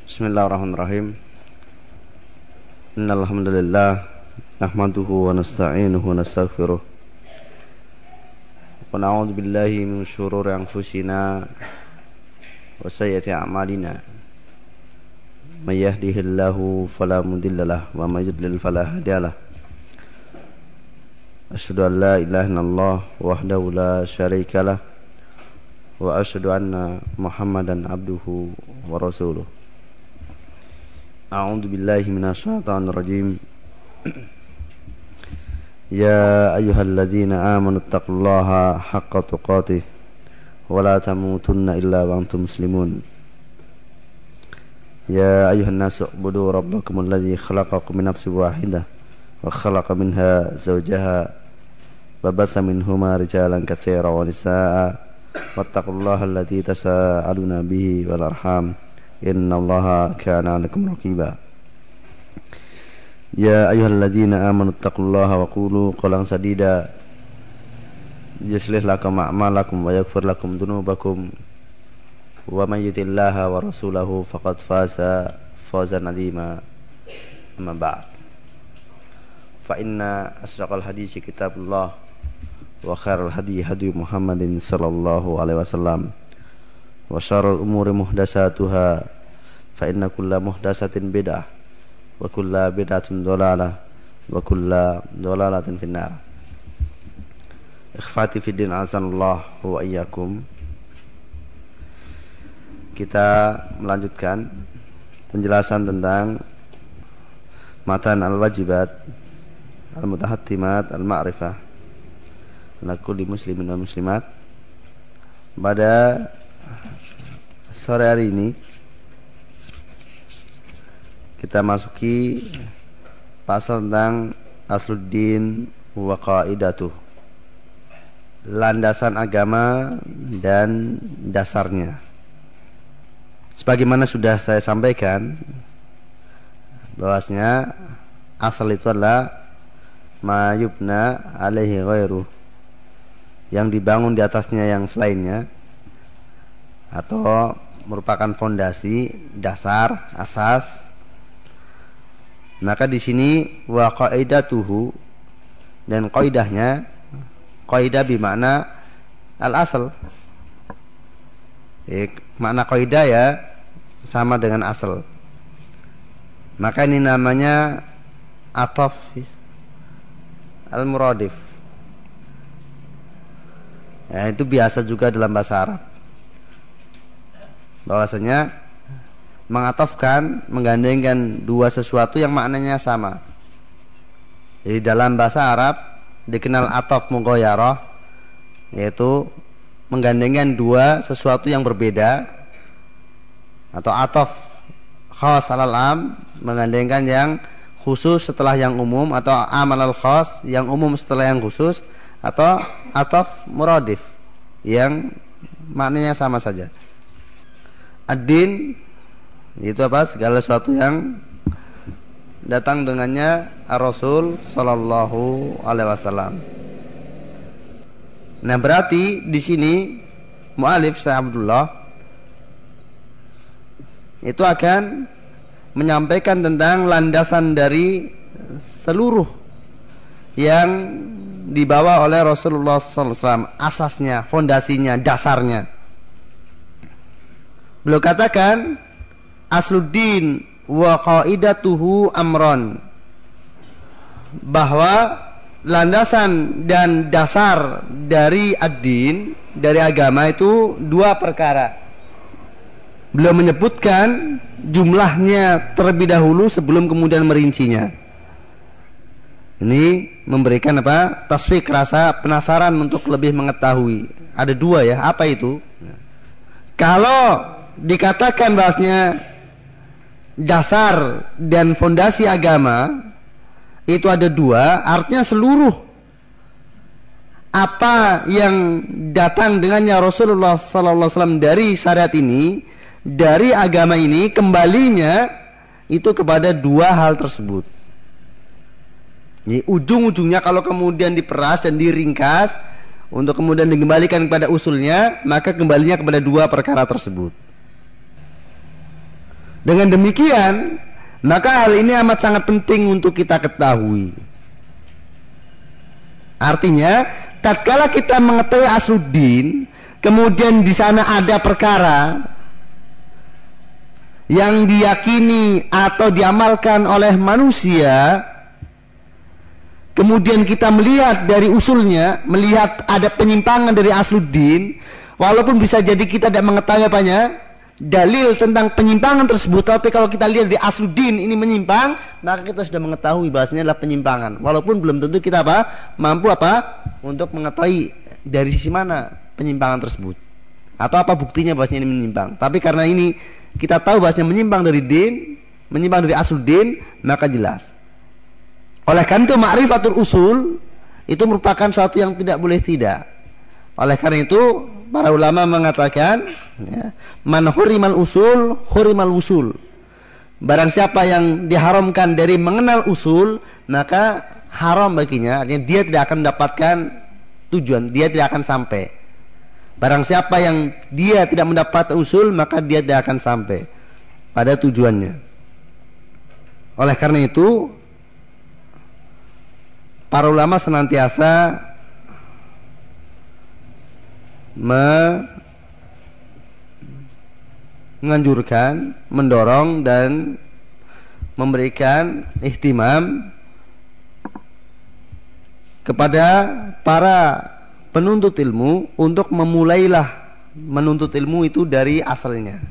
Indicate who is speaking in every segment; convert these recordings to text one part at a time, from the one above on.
Speaker 1: Bismillahirrahmanirrahim. Innal hamdalillah nahmaduhu wa nasta'inuhu wa nastaghfiruh. Wa na'udzu billahi min shururi anfusina wa sayyiati a'malina. May yahdihillahu fala mudhillalah wa may yudlil fala hadiyalah. Asyhadu an la ilaha illallah wahdahu la syarikalah wa asyhadu anna Muhammadan abduhu wa rasuluh. A'udzu billahi minasyaitonir rajim. Ya ayyuhalladzina amanu taqullaha haqqa tuqatih wa la tamutunna illa wa antum muslimun. Ya ayyuhan nasu ubudu rabbakumul ladzi khalaqakum min nafsin wahidah wa khalaqa minha zawjaha wa bassa minhuma rijalan katsiran wa nisaa'a wattaqullaha alladzi tasaaluna bihi wal arham innallaha kana 'alaikum raqiba. Ya ayyuhalladzina amanu taqullaha wa qulu qawlan sadida yuslih lakum a'malakum wa yaghfir lakum dhunubakum wa may yuti'illaha wa rasulahu faqad faza fawzan 'azima. Amma ba'd. Fa inna asraqal haditsi kitabullah wa khairal hadi hadi Muhammadin sallallahu alaihi wasallam wa syarrul umuri muhdatsatuha fa inna kulla muhdatsatin bid'ah wa kulla bid'atin dhalalah wa kulla dhalalatin finnar. Ikhwati fid din azanallah wa iyyakum. Kita melanjutkan penjelasan tentang matan al-wajibat al-mutahattimat al-ma'rifah ala kulli muslimin wa muslimat. Pada sore hari ini kita masuki pasal tentang asluddin wa qaidatuh, landasan agama dan dasarnya. Sebagaimana sudah saya sampaikan bahwasanya asal itu adalah ma yubna alaihi ghairuh, yang dibangun di atasnya yang selainnya, atau merupakan fondasi, dasar, asas. Maka di sini wa qaidatuhu, dan qaidahnya, qaidah bermakna al-asal. Makna qaidah ya sama dengan asal. Maka ini namanya ataf al-muradif. Ya, itu biasa juga dalam bahasa Arab. Bahwasanya mengatofkan, menggandengkan dua sesuatu yang maknanya sama. Jadi dalam bahasa Arab dikenal ataf mughayyarah, yaitu menggandengkan dua sesuatu yang berbeda, atau ataf khas alal am, menggandengkan yang khusus setelah yang umum, atau am alal khas, yang umum setelah yang khusus, atau ataf muradif yang maknanya sama saja. Ad-din itu apa? Segala sesuatu yang datang dengannya Ar-Rasul sallallahu alaihi wasallam. Nah, berarti di sini mu'alif Syekh Abdullah itu akan menyampaikan tentang landasan dari seluruh yang dibawa oleh Rasulullah sallallahu alaihi wasallam, asasnya, fondasinya, dasarnya. Beliau katakan asluddin wa qaidatuhu amron, bahwa landasan dan dasar dari ad-din, dari agama itu dua perkara. Beliau menyebutkan jumlahnya terlebih dahulu sebelum kemudian merincinya. Ini memberikan apa? Tasfik, rasa penasaran untuk lebih mengetahui. Ada dua ya, apa itu? Kalau dikatakan bahasnya dasar dan fondasi agama itu ada dua, artinya seluruh apa yang datang dengannya Rasulullah sallallahu alaihi wasallam dari syariat ini, dari agama ini, kembalinya itu kepada dua hal tersebut. Ini ujung-ujungnya kalau kemudian diperas dan diringkas untuk kemudian dikembalikan kepada usulnya, maka kembalinya kepada dua perkara tersebut. Dengan demikian, maka hal ini amat sangat penting untuk kita ketahui. Artinya, tatkala kita mengetahui asluddin, kemudian di sana ada perkara yang diyakini atau diamalkan oleh manusia, kemudian kita melihat dari usulnya, melihat ada penyimpangan dari asluddin, walaupun bisa jadi kita tidak mengetahui apanya, dalil tentang penyimpangan tersebut, tapi kalau kita lihat di asluddin ini menyimpang, maka kita sudah mengetahui bahasanya adalah penyimpangan, walaupun belum tentu kita mampu untuk mengetahui dari sisi mana penyimpangan tersebut atau apa buktinya bahasanya ini menyimpang. Tapi karena ini kita tahu bahasanya menyimpang dari din, menyimpang dari asluddin, maka jelas. Oleh karena itu ma'rifatul usul itu merupakan suatu yang tidak boleh tidak. Oleh karena itu para ulama mengatakan, ya, man hurimal usul, hurimal usul. Barang siapa yang diharamkan dari mengenal usul, maka haram baginya, artinya dia tidak akan mendapatkan tujuan, dia tidak akan sampai. Barang siapa yang dia tidak mendapat usul, maka dia tidak akan sampai pada tujuannya. Oleh karena itu, para ulama senantiasa menganjurkan, mendorong dan memberikan ihtimam kepada para penuntut ilmu untuk memulailah menuntut ilmu itu dari asalnya.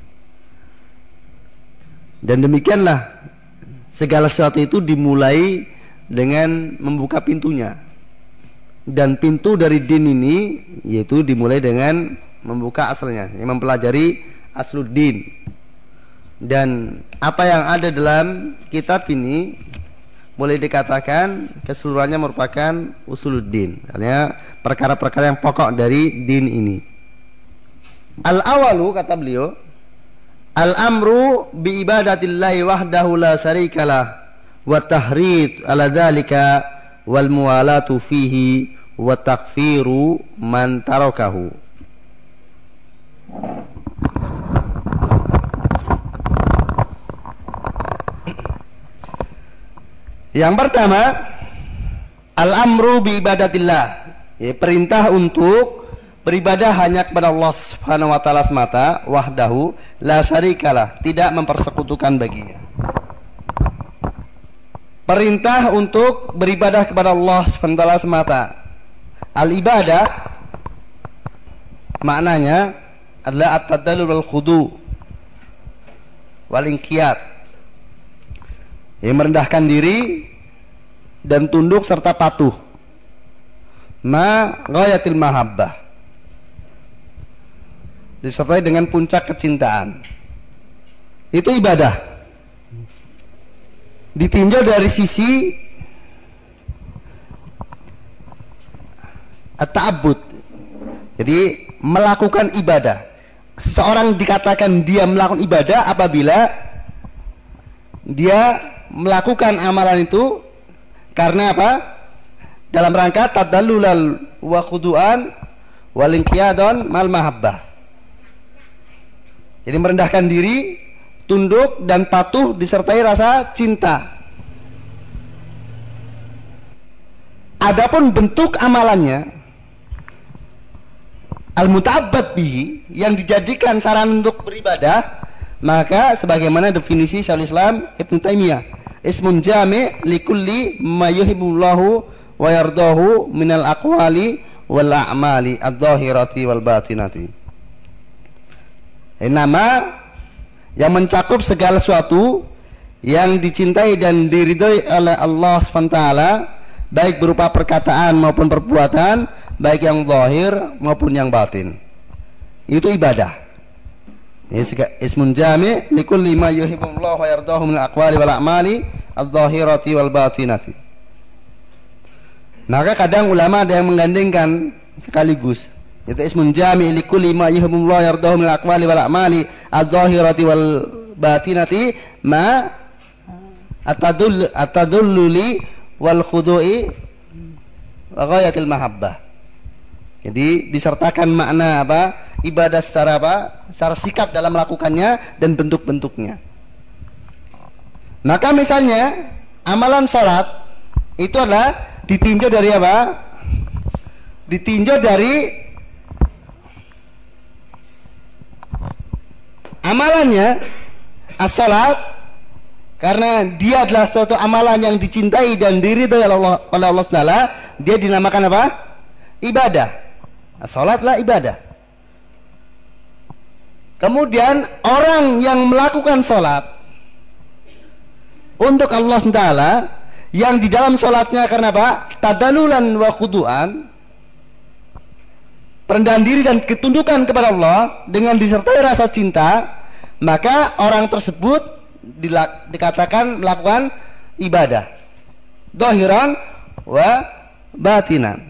Speaker 1: Dan demikianlah segala sesuatu itu dimulai dengan membuka pintunya. Dan pintu dari din ini yaitu dimulai dengan membuka asalnya, yang mempelajari asluddin. Dan apa yang ada dalam kitab ini boleh dikatakan keseluruhannya merupakan usuluddin, artinya perkara-perkara yang pokok dari din ini. Al-awalu, kata beliau, al-amru bi ibadatillahi wahdahu la syarikalah wa tahrid ala dzalika wal muwalatu fihi wa takfiru man tarakahu. Yang pertama, al-amru bi ibadatillah, ya, perintah untuk beribadah hanya kepada Allah Subhanahu wa taala semata, wahdahu la syarikalah, tidak mempersekutukan baginya. Perintah untuk beribadah kepada Allah Subhanahu wa taala semata. Al-ibadah maknanya adalah at-tadallul wal khudu wal inqiyad, yang merendahkan diri dan tunduk serta patuh, ma ghayatil mahabbah, disertai dengan puncak kecintaan. Itu ibadah. Ditinjau dari sisi at-ta'abbud, jadi melakukan ibadah. Seseorang dikatakan dia melakukan ibadah apabila dia melakukan amalan itu karena apa? Dalam rangka tadallulal wa khudu'an wal inqiyadun mal mahabbah. Jadi merendahkan diri, tunduk dan patuh disertai rasa cinta. Adapun bentuk amalannya, al-muta'abbad bihi, yang dijadikan sarana untuk beribadah, maka sebagaimana definisi Syekhul Islam Ibnu Taimiyah, ismun jami' likulli ma yuhibbullahu wa yardahu minal aqwali wal a'mali adh-dhahirati wal batinati. Nama yang mencakup segala sesuatu yang dicintai dan diridhoi oleh Allah SWT, baik berupa perkataan maupun perbuatan, baik yang zahir maupun yang batin. Itu ibadah. Ismun jami' likulli ma yuhibbullahu wa yardahu minal aqwali wal a'mali adh-dhahirati wal batinati. Maka kadang ulama ada yang menggandengkan sekaligus, itu ismun jami' likulli ma yuhibbullahu wa yardahu minal aqwali wal a'mali adh-dhahirati wal batinati ma at-tadulluli wal khudu'i wa ghayatil mahabbah. Jadi disertakan makna apa? Ibadah secara apa? Secara sikap dalam melakukannya dan bentuk-bentuknya. Maka misalnya amalan sholat itu adalah ditinjau dari apa? Ditinjau dari amalannya as-sholat, karena dia adalah suatu amalan yang dicintai dan diridhoi oleh Allah Taala, dia dinamakan apa? Ibadah. As-sholat lah ibadah. Kemudian orang yang melakukan sholat untuk Allah Taala, yang di dalam sholatnya karena apa? Tadalulan wa khudu'an, perendahan diri dan ketundukan kepada Allah dengan disertai rasa cinta, maka orang tersebut dikatakan melakukan ibadah zahiran wa batinan.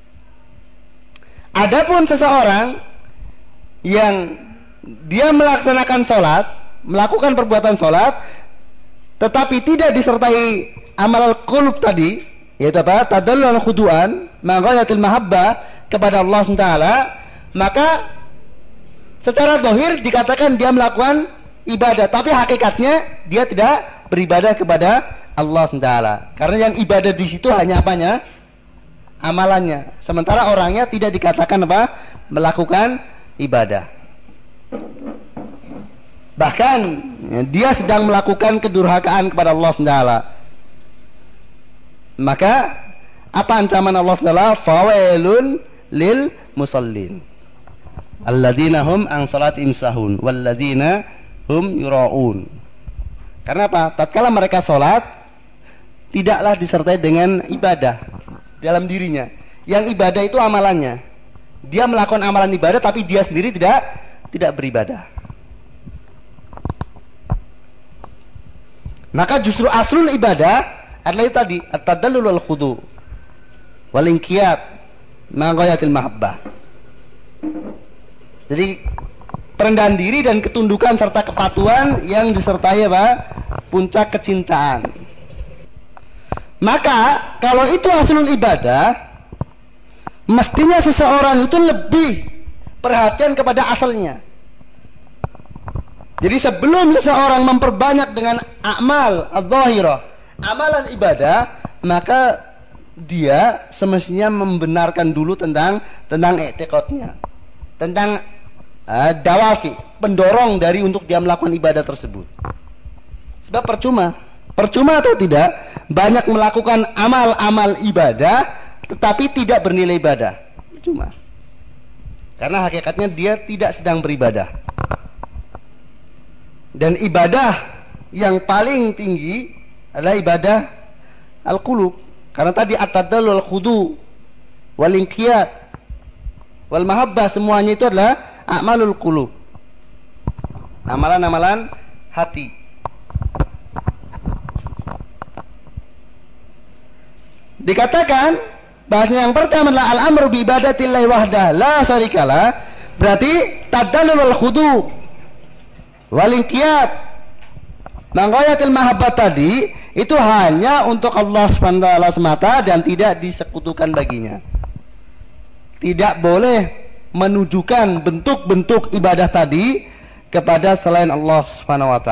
Speaker 1: Adapun seseorang yang dia melaksanakan sholat, melakukan perbuatan sholat, tetapi tidak disertai amal qulub tadi, yaitu apa? Tadallul khudu'an maghayatil mahabbah kepada Allah Taala, maka secara zahir dikatakan dia melakukan ibadah, tapi hakikatnya dia tidak beribadah kepada Allah Taala. Karena yang ibadah di situ hanya apanya? Amalannya. Sementara orangnya tidak dikatakan apa? Melakukan ibadah. Bahkan dia sedang melakukan kedurhakaan kepada Allah Taala. Maka apa ancaman Allah Taala? Fawailun lil musallin alladzina hum an salatihim sahun walladzina hum yura'un. Karena apa? Tatkala mereka salat tidaklah disertai dengan ibadah dalam dirinya. Yang ibadah itu amalannya. Dia melakukan amalan ibadah tapi dia sendiri tidak beribadah. Maka justru aslul ibadah adalah itu tadi, at-tadallul wal khudu' wal inqiyad ma ghayatil mahabbah. Jadi perendahan diri dan ketundukan serta kepatuhan yang disertai apa? Puncak kecintaan. Maka kalau itu aslul ibadah, mestinya seseorang itu lebih perhatian kepada asalnya. Jadi sebelum seseorang memperbanyak dengan amal adz-dzahirah, amalan ibadah, maka dia semestinya membenarkan dulu tentang i'tiqadnya, tentang dawafi, pendorong dari untuk dia melakukan ibadah tersebut. Sebab percuma atau tidak banyak melakukan amal-amal ibadah tetapi tidak bernilai ibadah, percuma. Karena hakikatnya dia tidak sedang beribadah. Dan ibadah yang paling tinggi adalah ibadah al-qulub. Karena tadi at-tadallul wal khudu' wal inqiyad wal mahabbah, semuanya itu adalah a'malul qulub. Amalan-amalan hati. Dikatakan bahasanya yang pertama adalah al-amru bi ibadatillahi wahdah la syarikalah. Berarti tadallul wal khudu' wal inqiyad manghayatil mahabbah tadi itu hanya untuk Allah SWT semata dan tidak disekutukan baginya. Tidak boleh menunjukkan bentuk-bentuk ibadah tadi kepada selain Allah SWT.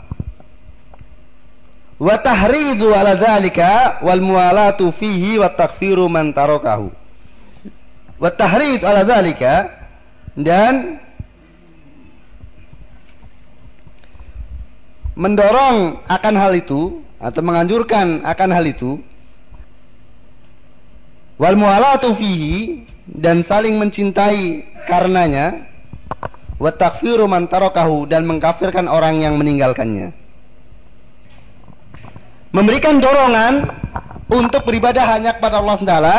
Speaker 1: Wa tahridu ala dzalika wal muwalatu fihi wa takfiru man tarakahu. Wa tahrid ala dzalika, dan mendorong akan hal itu atau menganjurkan akan hal itu, wal muwalatu fihi, dan saling mencintai karenanya, wa takfiru man tarakahu, dan mengkafirkan orang yang meninggalkannya. Memberikan dorongan untuk beribadah hanya kepada Allah Taala,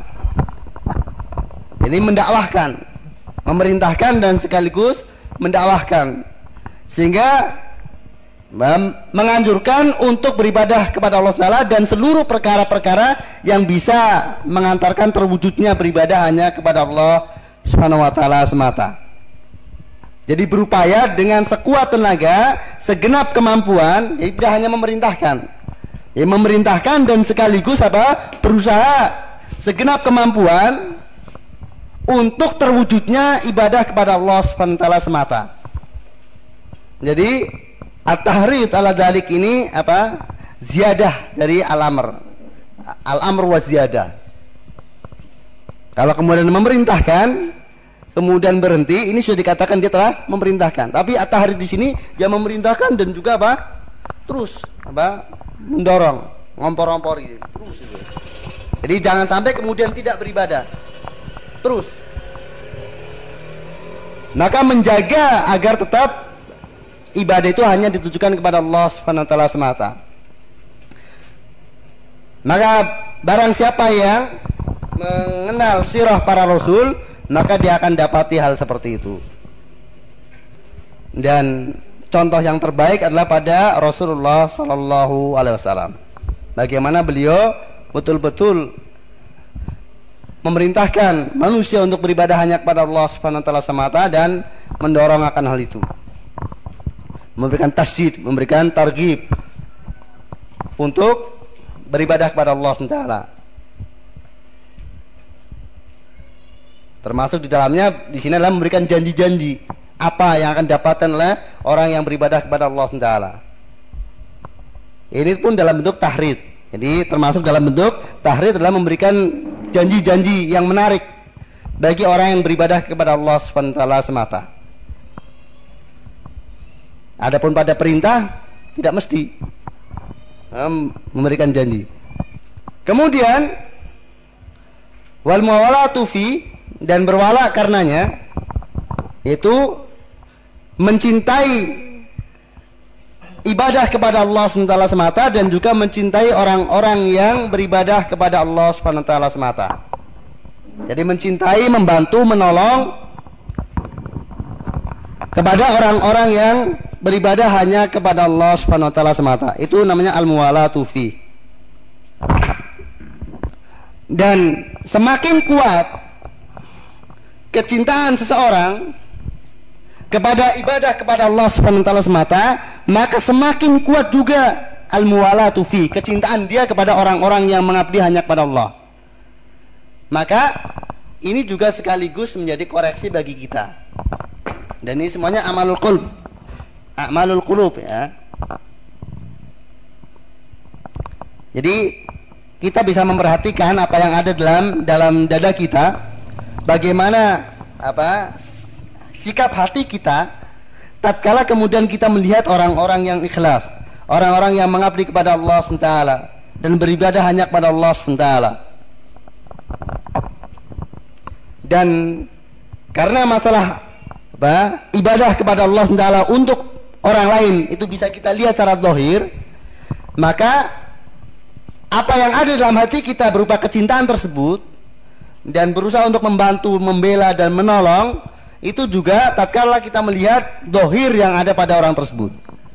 Speaker 1: ini mendakwahkan, memerintahkan dan sekaligus mendakwahkan, sehingga menganjurkan untuk beribadah kepada Allah Taala dan seluruh perkara-perkara yang bisa mengantarkan terwujudnya beribadah hanya kepada Allah Subhanahu wa taala semata. Jadi berupaya dengan sekuat tenaga, segenap kemampuan, jadi tidak hanya memerintahkan. Ya, memerintahkan dan sekaligus berusaha segenap kemampuan untuk terwujudnya ibadah kepada Allah Subhanahu wa taala semata. Jadi At-tahrid ala dzalik ini apa? Ziyadah dari al-amr. Al-amr wa ziyadah. Kalau kemudian memerintahkan, kemudian berhenti, ini sudah dikatakan dia telah memerintahkan. Tapi at-tahrid di sini dia memerintahkan dan juga apa? Terus apa? Mendorong, ngompor-ngompori terus itu. Jadi jangan sampai kemudian tidak beribadah. Terus. Maka menjaga agar tetap ibadah itu hanya ditujukan kepada Allah Subhanahu wa taala semata. Maka barang siapa yang mengenal sirah para rasul, maka dia akan dapati hal seperti itu. Dan contoh yang terbaik adalah pada Rasulullah sallallahu alaihi wasallam. Bagaimana beliau betul-betul memerintahkan manusia untuk beribadah hanya kepada Allah Subhanahu wa taala semata dan mendorong akan hal itu. Memberikan tasjid, memberikan targhib untuk beribadah kepada Allah Subhanahu wa taala. Termasuk di dalamnya di sini adalah memberikan janji-janji apa yang akan didapatkan oleh orang yang beribadah kepada Allah Subhanahu wa taala. Ini pun dalam bentuk tahrid. Jadi termasuk dalam bentuk tahrid adalah memberikan janji-janji yang menarik bagi orang yang beribadah kepada Allah Subhanahu wa taala semata. Adapun pada perintah tidak mesti memberikan janji. Kemudian wal muwalatu fi, dan berwala karenanya, itu mencintai ibadah kepada Allah Subhanahu wa taala semata dan juga mencintai orang-orang yang beribadah kepada Allah Subhanahu wa taala semata. Jadi mencintai, membantu, menolong kepada orang-orang yang beribadah hanya kepada Allah Subhanahu wa taala semata. Itu namanya al-muwalatu fi. Dan semakin kuat kecintaan seseorang kepada ibadah kepada Allah Subhanahu wa taala semata, maka semakin kuat juga al-muwalatu fi, kecintaan dia kepada orang-orang yang mengabdi hanya kepada Allah. Maka ini juga sekaligus menjadi koreksi bagi kita. Dan ini semuanya amalul qulub. A'malul qulub ya. Jadi kita bisa memperhatikan apa yang ada dalam dada kita, bagaimana sikap hati kita tatkala kemudian kita melihat orang-orang yang ikhlas, orang-orang yang mengabdi kepada Allah SWT dan beribadah hanya kepada Allah SWT. Dan karena masalah ibadah kepada Allah SWT untuk orang lain itu bisa kita lihat secara zahir, maka apa yang ada dalam hati kita berupa kecintaan tersebut dan berusaha untuk membantu, membela dan menolong, itu juga tatkala kita melihat zahir yang ada pada orang tersebut.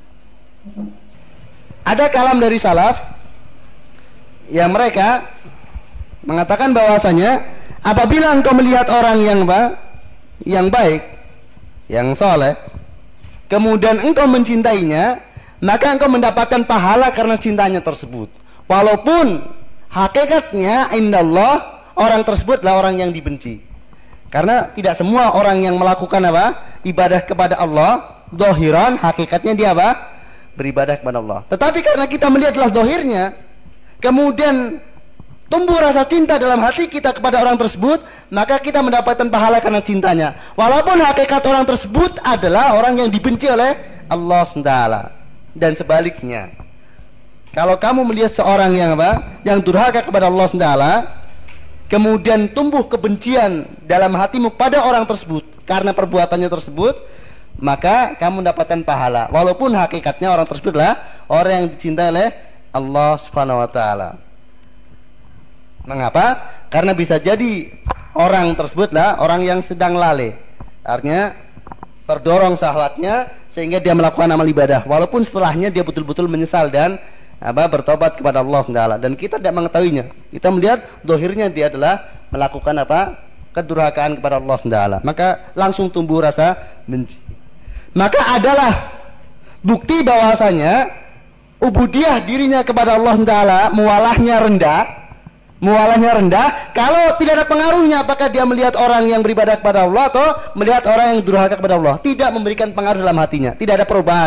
Speaker 1: Ada kalam dari salaf yang mereka mengatakan bahwasanya apabila engkau melihat orang yang baik, yang soleh, kemudian engkau mencintainya, maka engkau mendapatkan pahala karena cintanya tersebut. Walaupun hakikatnya indallah orang tersebut adalah orang yang dibenci. Karena tidak semua orang yang melakukan ibadah kepada Allah zahiran, hakikatnya dia beribadah kepada Allah. Tetapi karena kita melihatlah zahirnya, kemudian tumbuh rasa cinta dalam hati kita kepada orang tersebut, maka kita mendapatkan pahala karena cintanya. Walaupun hakikat orang tersebut adalah orang yang dibenci oleh Allah SWT. Dan sebaliknya, kalau kamu melihat seorang yang durhaka kepada Allah SWT, kemudian tumbuh kebencian dalam hatimu pada orang tersebut karena perbuatannya tersebut, maka kamu mendapatkan pahala walaupun hakikatnya orang tersebut adalah orang yang dicintai oleh Allah Subhanahu wa taala. Mengapa? Karena bisa jadi orang tersebutlah orang yang sedang lalai, artinya terdorong syahwatnya sehingga dia melakukan amal ibadah walaupun setelahnya dia betul-betul menyesal dan bertobat kepada Allah SWT. Dan kita tidak mengetahuinya. Kita melihat zahirnya dia adalah melakukan kedurhakaan kepada Allah SWT. Maka langsung tumbuh rasa benci. Maka adalah bukti bahwasanya ubudiyah dirinya kepada Allah SWT mualahnya rendah kalau tidak ada pengaruhnya apakah dia melihat orang yang beribadah kepada Allah atau melihat orang yang durhaka kepada Allah. Tidak memberikan pengaruh dalam hatinya, tidak ada perubahan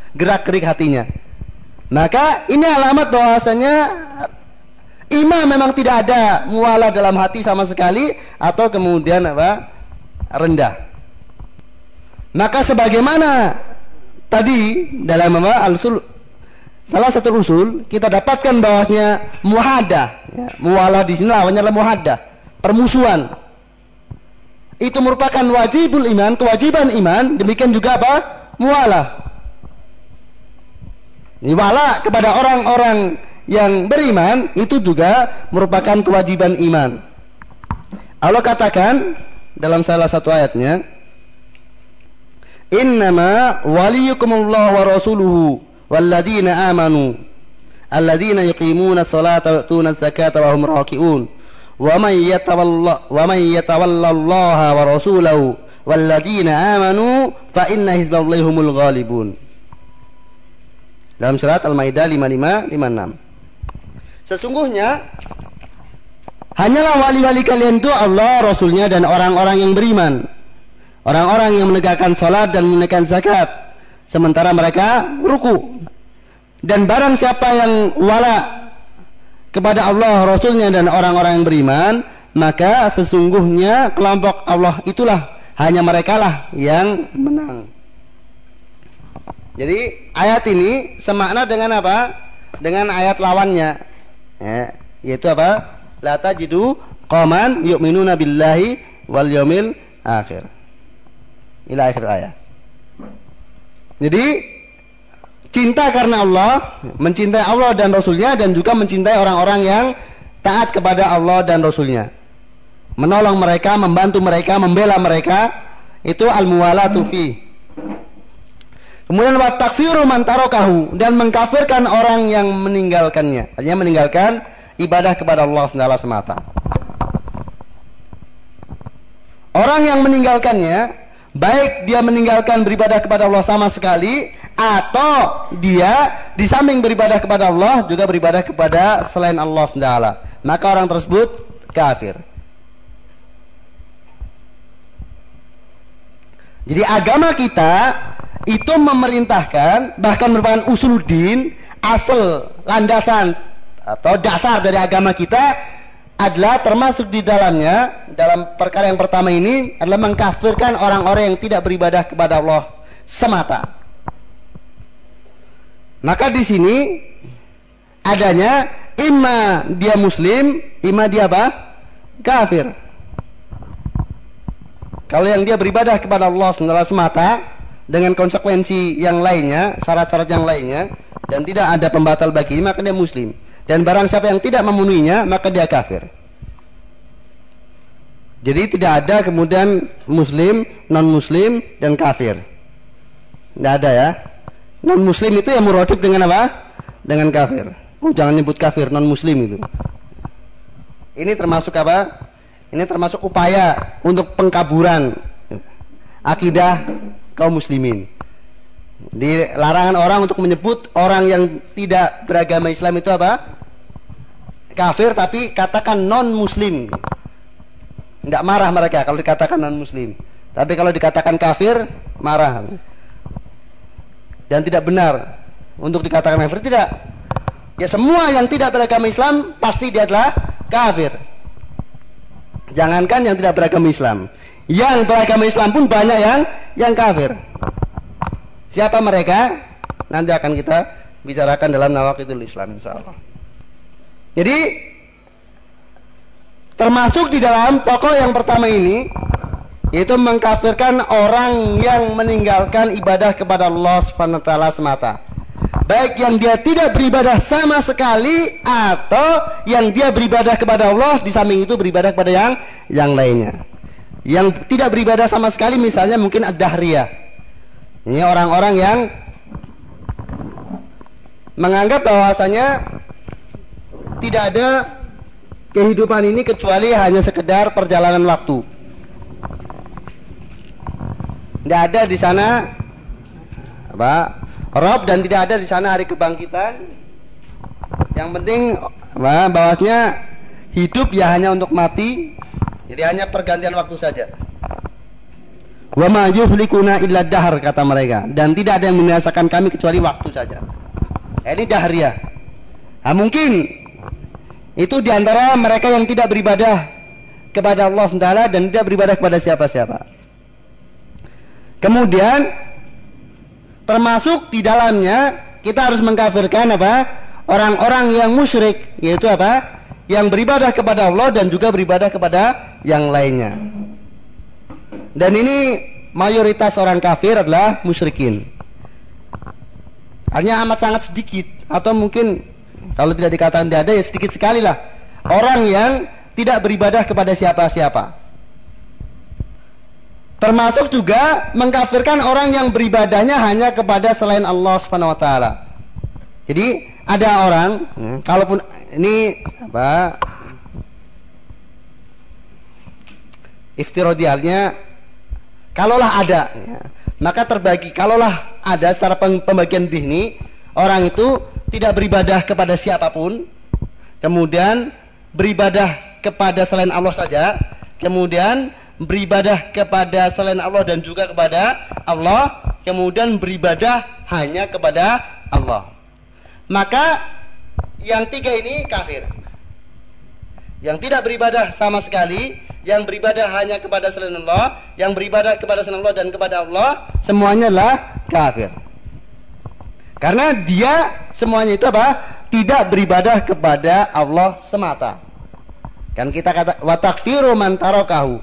Speaker 1: gerak-gerik hatinya. Maka ini alamat bahwasanya iman memang tidak ada mualah dalam hati sama sekali, atau kemudian rendah. Maka sebagaimana tadi dalam salah satu usul kita dapatkan bahwasanya muhadah, mualah di sini lawannya adalah muhadah, permusuhan. Itu merupakan wajibul iman, kewajiban iman. Demikian juga mualah. Wala kepada orang-orang yang beriman itu juga merupakan kewajiban iman. Allah katakan dalam salah satu ayatnya, innama waliyukumullahu wa rasuluhu walladzina amanu alladzina yuqimuna sholata wa yu'tuna zakata wa hum raki'un wa man yatawallallaha wa rasulahu walladzina amanu fa inna hizballahi humul ghalibun. Dalam surat Al-Maidah 55-56. Sesungguhnya hanyalah wali-wali kalian itu Allah, Rasulnya, dan orang-orang yang beriman, orang-orang yang menegakkan salat dan menunaikan zakat sementara mereka ruku. Dan barang siapa yang wala kepada Allah, Rasulnya, dan orang-orang yang beriman, maka sesungguhnya kelompok Allah itulah, hanya merekalah yang menang. Jadi ayat ini semakna dengan apa? Dengan ayat lawannya, yaitu apa? La tajidu qauman yu'minuna billahi wal yaumil akhir. Ila akhir ayat. Jadi cinta karena Allah, mencintai Allah dan Rasulnya, dan juga mencintai orang-orang yang taat kepada Allah dan Rasulnya, menolong mereka, membantu mereka, membela mereka, itu al-muwalatu fi. Kemudian wa takfiru man tarakahu, dan mengkafirkan orang yang meninggalkannya, artinya meninggalkan ibadah kepada Allah semata. Orang yang meninggalkannya, baik dia meninggalkan beribadah kepada Allah sama sekali, atau dia di samping beribadah kepada Allah juga beribadah kepada selain Allah SWT, maka orang tersebut kafir. Jadi agama kita itu memerintahkan, bahkan merupakan usuluddin, asal, landasan atau dasar dari agama kita adalah termasuk di dalamnya, dalam perkara yang pertama ini adalah mengkafirkan orang-orang yang tidak beribadah kepada Allah semata. Maka di sini adanya imma dia muslim, imma dia apa? Kafir. Kalau yang dia beribadah kepada Allah semata dengan konsekuensi yang lainnya, syarat-syarat yang lainnya, dan tidak ada pembatal baginya, maka dia muslim. Dan barang siapa yang tidak memenuhinya, maka dia kafir. Jadi tidak ada kemudian muslim, non-muslim, dan kafir. Tidak ada ya. Non-muslim itu yang muradif dengan apa? Dengan kafir. Jangan nyebut kafir, non-muslim itu. Ini termasuk apa? Ini termasuk upaya untuk pengkaburan akidah kaum muslimin. Di larangan orang untuk menyebut orang yang tidak beragama Islam itu apa? Kafir, tapi katakan non muslim. Enggak marah mereka kalau dikatakan non muslim. Tapi kalau dikatakan kafir, marah. Dan tidak benar untuk dikatakan kafir, tidak. Ya semua yang tidak beragama Islam pasti dia adalah kafir. Jangankan yang tidak beragama Islam, yang beragama Islam pun banyak yang kafir. Siapa mereka? Nanti akan kita bicarakan dalam Nawaqidul Islam insyaallah. Jadi termasuk di dalam pokok yang pertama ini, yaitu mengkafirkan orang yang meninggalkan ibadah kepada Allah Subhanahu wa taala semata. Baik yang dia tidak beribadah sama sekali, atau yang dia beribadah kepada Allah di samping itu beribadah kepada yang lainnya. Yang tidak beribadah sama sekali misalnya mungkin ad-dahriyah. Ini orang-orang yang menganggap bahwasanya tidak ada kehidupan ini kecuali hanya sekedar perjalanan waktu. Tidak ada di sana apa? Rob, dan tidak ada di sana hari kebangkitan. Yang penting bahwasanya hidup ya hanya untuk mati. Jadi hanya pergantian waktu saja.
Speaker 2: Wa ma yuhlikuna illa dahr, kata mereka, dan tidak ada yang membinasakan kami kecuali waktu saja. Ini dahriyah. Nah, mungkin itu diantara mereka yang tidak beribadah kepada Allah SWT dan tidak beribadah kepada siapa-siapa. Kemudian termasuk di dalamnya kita harus mengkafirkan apa? Orang-orang yang musyrik, yaitu apa? Yang beribadah kepada Allah dan juga beribadah kepada yang lainnya. Dan ini mayoritas orang kafir adalah musyrikin. Hanya amat sangat sedikit, atau mungkin kalau tidak dikatakan tidak ada, ya sedikit sekali lah orang yang tidak beribadah kepada siapa-siapa. Termasuk juga mengkafirkan orang yang beribadahnya hanya kepada selain Allah Subhanahu wa taala. Jadi ada orang, kalaupun ini apa? Iftiradialnya, kalaulah ada, ya, maka terbagi. Kalaulah ada secara pembagian dhihni, orang itu tidak beribadah kepada siapapun, kemudian beribadah kepada selain Allah saja, kemudian beribadah kepada selain Allah dan juga kepada Allah, kemudian beribadah hanya kepada Allah. Maka yang tiga ini kafir. Yang tidak beribadah sama sekali, yang beribadah hanya kepada selain Allah, yang beribadah kepada selain Allah dan kepada Allah, semuanya adalah kafir. Karena dia semuanya itu apa? Tidak beribadah kepada Allah semata. Kan kita kata wa takfiru man tarakahu.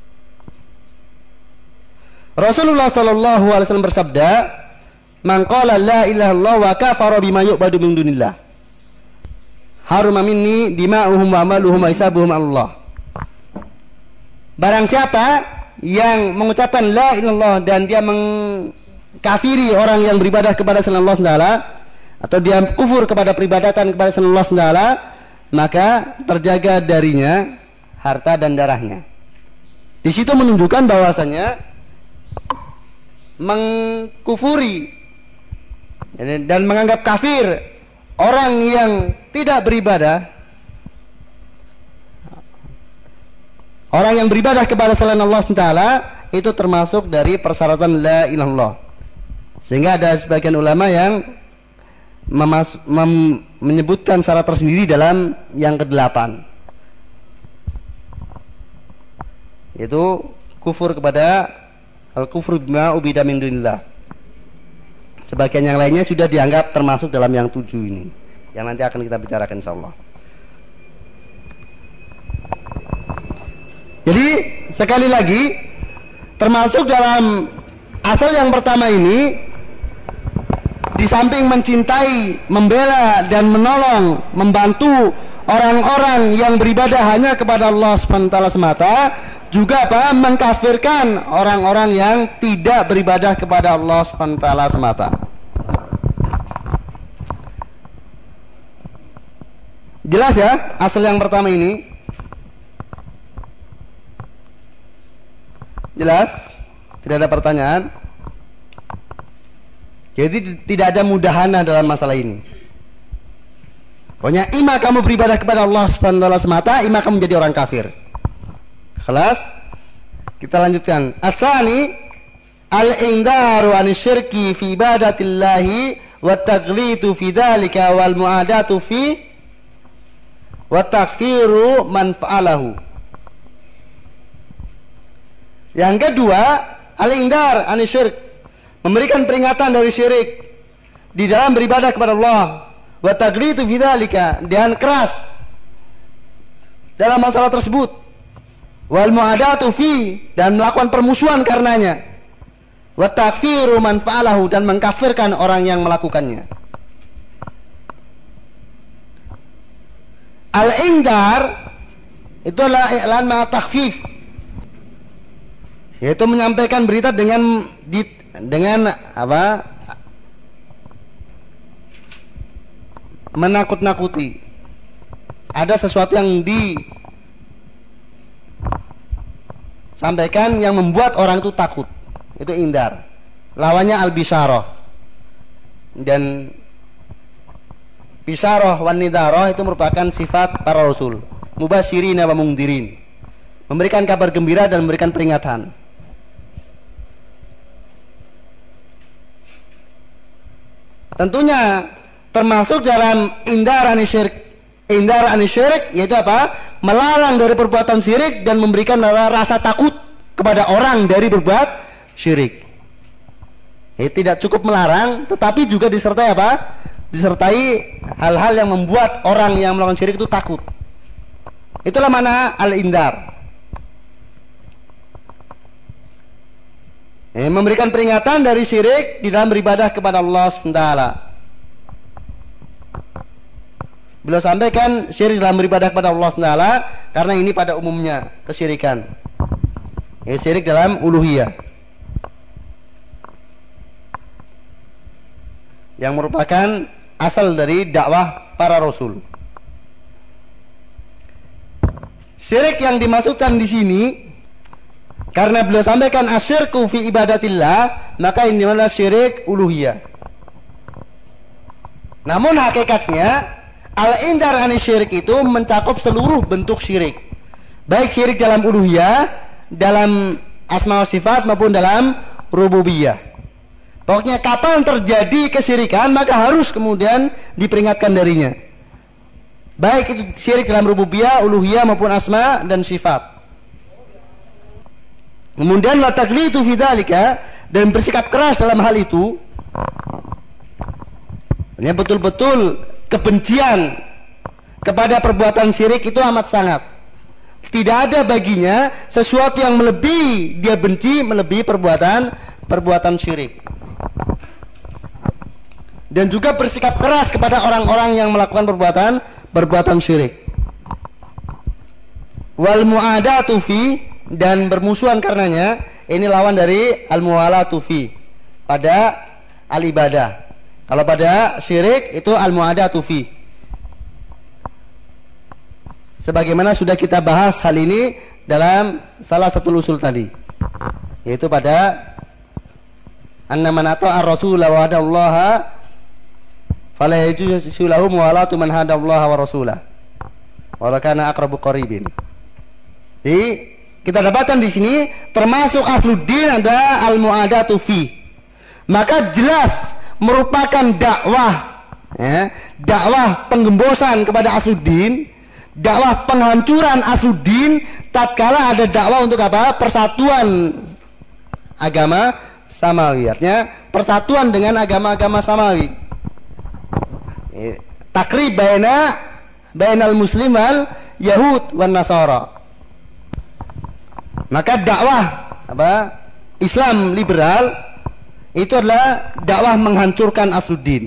Speaker 2: Rasulullah sallallahu alaihi wasallam bersabda, "Man qala la ilaha illallah wa kafara bima yu'badu min dunillah, haruma minni dima'uhum wa amaluhum wa hisabuhum Allah." Barang siapa yang mengucapkan la ilaha illallah dan dia mengkafiri orang yang beribadah kepada selain Allah SWT, atau dia kufur kepada peribadatan kepada selain Allah SWT, maka terjaga darinya harta dan darahnya. Di situ menunjukkan bahwasanya mengkufuri dan menganggap kafir orang yang tidak beribadah, orang yang beribadah kepada selain Allah SWT, itu termasuk dari persyaratan la ilaha illallah. Sehingga ada sebagian ulama yang menyebutkan syarat tersendiri dalam yang ke-8, yaitu kufur kepada al-kufru bima ubida min dunillah. Sebagian yang lainnya sudah dianggap termasuk dalam yang 7 ini, yang nanti akan kita bicarakan insyaallah. Jadi sekali lagi, termasuk dalam asal yang pertama ini, di samping mencintai, membela dan menolong, membantu orang-orang yang beribadah hanya kepada Allah SWT semata, juga apa? Mengkafirkan orang-orang yang tidak beribadah kepada Allah SWT semata. Jelas ya asal yang pertama ini? Jelas? Tidak ada pertanyaan? Jadi tidak ada mudahana dalam masalah ini. Pokoknya ima kamu beribadah kepada Allah SWT semata, ima kamu menjadi orang kafir. Kelas? Kita lanjutkan. Asani al-indaru anisyirki fi ibadatillahi wa taghlitu fi dhalika wal mu'adatu fi wa takfiru man fa'alahu. Yang kedua, al-indar anisyirk, memberikan peringatan dari syirik di dalam beribadah kepada Allah, wa taghlitu fi dzalika, dan keras dalam masalah tersebut, wal mu'adatu fi, dan melakukan permusuhan karenanya, wa takfiru man fa'alahu, dan mengkafirkan orang yang melakukannya. Al-indar itu adalah i'lan ma'a takhfif, yaitu menyampaikan berita dengan apa? Menakut-nakuti. Ada sesuatu yang disampaikan yang membuat orang itu takut. Itu indar. Lawannya al-bisyarah. Dan bisyarah wan nidarah itu merupakan sifat para rasul. Mubasyirina wa mungdirin. Memberikan kabar gembira dan memberikan peringatan. Tentunya termasuk dalam indar anisyirik yaitu apa? Melarang dari perbuatan syirik dan memberikan rasa takut kepada orang dari berbuat syirik. Tidak cukup melarang, tetapi juga disertai apa? Disertai hal-hal yang membuat orang yang melakukan syirik itu takut. Itulah mana al-indar. Memberikan peringatan dari syirik di dalam beribadah kepada Allah SWT. Beliau sampaikan syirik dalam beribadah kepada Allah SWT karena ini pada umumnya kesyirikan. Syirik dalam uluhiyah, yang merupakan asal dari dakwah para rasul. Syirik yang dimaksudkan di sini karena beliau sampaikan asyirku fi ibadatillah, maka ini adalah syirik uluhiyah. Namun hakikatnya al-indar anisyirik itu mencakup seluruh bentuk syirik, baik syirik dalam uluhiyah, dalam asma wa sifat maupun dalam rububiyah. Pokoknya kapan terjadi kesyirikan maka harus kemudian diperingatkan darinya, baik itu syirik dalam rububiyah, uluhiyah maupun asma dan sifat. Kemudian la taglitu fi dzalika, dan bersikap keras dalam hal itu. Ini betul-betul kebencian kepada perbuatan syirik itu amat sangat. Tidak ada baginya sesuatu yang melebihi dia benci melebihi perbuatan syirik. Dan juga bersikap keras kepada orang-orang yang melakukan perbuatan syirik. Wal mu'adatu fi, dan bermusuhan karenanya, ini lawan dari al-muwalatu fi pada al-ibadah. Kalau pada syirik itu al-mu'adatu fi. Sebagaimana sudah kita bahas hal ini dalam salah satu usul tadi, yaitu pada anna man ata'a ar-rasula wa hadallaha fala yajuzu lahu muwalatu man hadallaha wa rasulah wa kana aqrabu qaribin. Jadi kita dapatkan di sini termasuk asluddin ada al-mu'adatu fi. Maka jelas merupakan dakwah, dakwah penggembosan kepada asluddin, dakwah penghancuran asluddin tatkala ada dakwah untuk apa? Persatuan agama samawi, artinya persatuan dengan agama-agama samawi. Takrib bainal muslim wal yahud wan nasara. Maka dakwah Islam liberal itu adalah dakwah menghancurkan asluddin.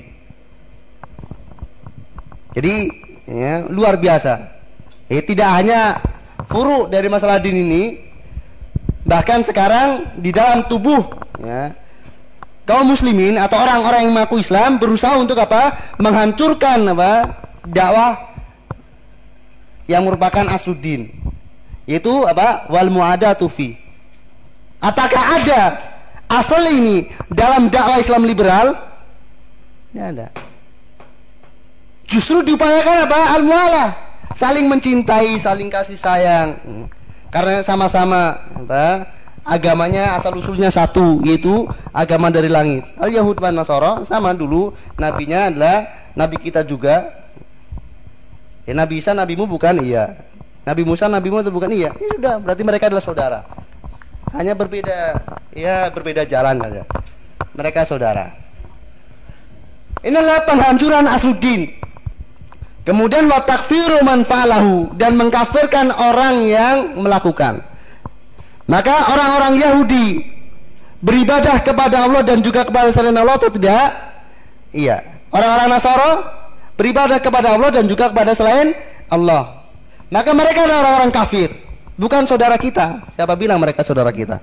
Speaker 2: Jadi luar biasa. Tidak hanya furu dari masalah din ini, bahkan sekarang di dalam tubuh kaum muslimin atau orang-orang yang mengaku Islam berusaha untuk menghancurkan dakwah yang merupakan asluddin, yaitu wal mu'adatu fi. Apakah ada asal ini dalam dakwah Islam liberal? Tidak ada. Justru diupayakan al-mu'alah, saling mencintai, saling kasih sayang, karena sama-sama agamanya asal usulnya satu, yaitu agama dari langit. Al-Yahud wan Nasara sama dulu, nabinya adalah nabi kita juga. Nabi Isa nabimu bukan? Iya. Nabi Musa nabimu itu bukan? Iya. Ya sudah, berarti mereka adalah saudara. Hanya berbeda jalan saja. Mereka saudara. Inilah penghancuran asluddin. Kemudian wa takfiru man fa'alahu, dan mengkafirkan orang yang melakukan. Maka orang-orang Yahudi beribadah kepada Allah dan juga kepada selain Allah atau tidak? Iya. Orang-orang Nasara beribadah kepada Allah dan juga kepada selain Allah. Maka mereka adalah orang-orang kafir, bukan saudara kita. Siapa bilang mereka saudara kita?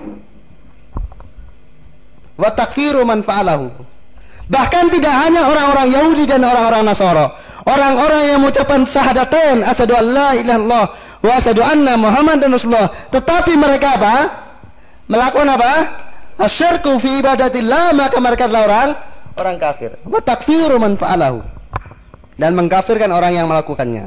Speaker 2: Wa takfiru man fa'alahu. Bahkan tidak hanya orang-orang Yahudi dan orang-orang Nasara, orang-orang yang mengucapkan syahadatain asyhadu an la ilaha illallah wa asyhadu anna muhammadan rasulullah, tetapi mereka melakukan asyirku fi ibadatillah, maka mereka adalah orang kafir. Wa takfiru man fa'alahu, dan mengkafirkan orang yang melakukannya.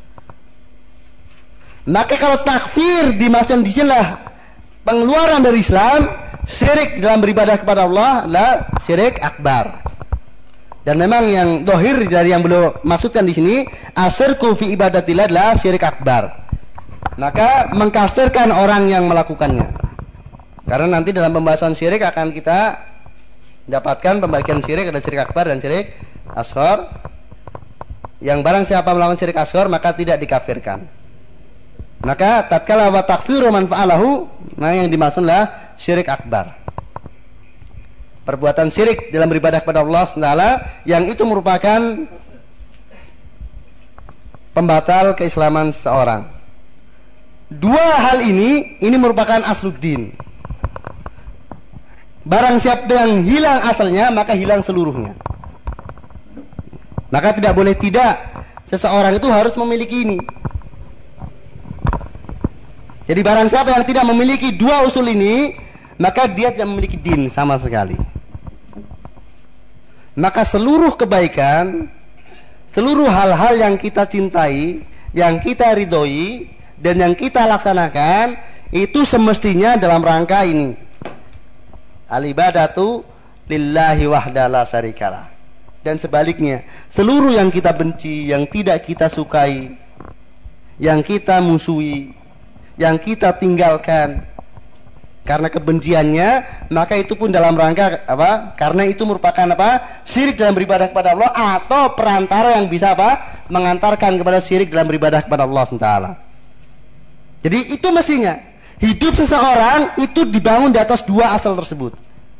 Speaker 2: Maka kalau takfir dimaksudkan di sini pengeluaran dari Islam, syirik dalam beribadah kepada Allah adalah syirik akbar. Dan memang yang dohir dari yang beliau maksudkan di sini, asyirku fi ibadatillah adalah syirik akbar. Maka mengkafirkan orang yang melakukannya. Karena nanti dalam pembahasan syirik akan kita dapatkan pembagian syirik, ada syirik akbar dan syirik asghar. Yang barang siapa melakukan syirik asghar maka tidak dikafirkan. Maka tatkala wa takfiru man fa'alahu, nah yang dimaksudlah syirik akbar. Perbuatan syirik dalam beribadah kepada Allah SWT yang itu merupakan pembatal keislaman seseorang. Dua hal ini merupakan asluddin. Barang siapa yang hilang asalnya maka hilang seluruhnya. Maka tidak boleh tidak seseorang itu harus memiliki ini. Jadi barang siapa yang tidak memiliki dua usul ini, maka dia tidak memiliki din sama sekali. Maka seluruh kebaikan, seluruh hal-hal yang kita cintai, yang kita ridhoi, dan yang kita laksanakan, itu semestinya dalam rangka ini. Al-ibadatu lillahi wahda la syarikalah. Dan sebaliknya, seluruh yang kita benci, yang tidak kita sukai, yang kita musuhi, yang kita tinggalkan karena kebenciannya, maka itu pun dalam rangka apa? Karena itu merupakan apa? Syirik dalam beribadah kepada Allah, atau perantara yang bisa apa? Mengantarkan kepada syirik dalam beribadah kepada Allah SWT. Jadi itu mestinya hidup seseorang itu dibangun di atas dua asal tersebut.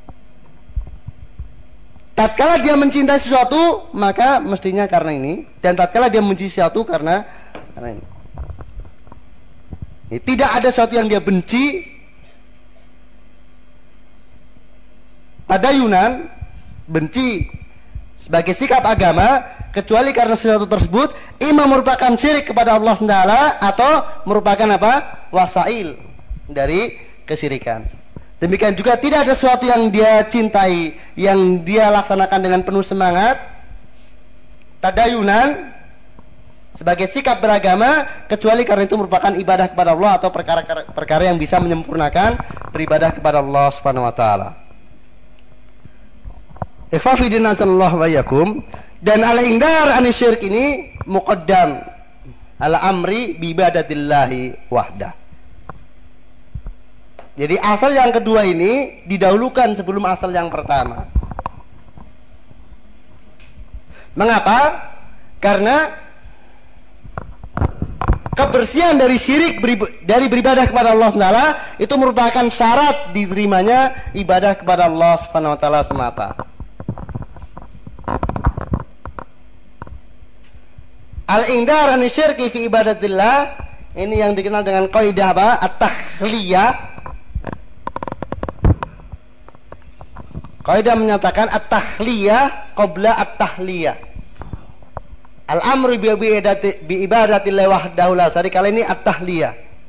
Speaker 2: Tatkala dia mencintai sesuatu, maka mestinya karena ini, dan tatkala dia membenci sesuatu karena ini. Tidak ada sesuatu yang dia benci, tadayunan, benci sebagai sikap agama, kecuali karena sesuatu tersebut imam merupakan syirik kepada Allah SWT atau merupakan apa? Wasail dari kesyirikan. Demikian juga tidak ada sesuatu yang dia cintai, yang dia laksanakan dengan penuh semangat, tadayunan sebagai sikap beragama, kecuali karena itu merupakan ibadah kepada Allah atau perkara yang bisa menyempurnakan beribadah kepada Allah Subhanahu wa taala. Ikhwafidin azallahu wa iyyakum. Dan al-indar anisyirk ini muqaddam ala amri bi ibadatillahi wahdah. Jadi asal yang kedua ini didahulukan sebelum asal yang pertama. Mengapa? Karena kebersihan dari syirik dari beribadah kepada Allah SWT itu merupakan syarat diterimanya ibadah kepada Allah Subhanahu wa taala semata. Al-indar anisyirki fi ibadatillah, ini yang dikenal dengan kaidah apa? At-takhliyah. Kaidah menyatakan at-takhliyah qabla at-tahliyah. Al-amru bi ibadatillah wahdahu la syarika lahu, ini at-tahliyah.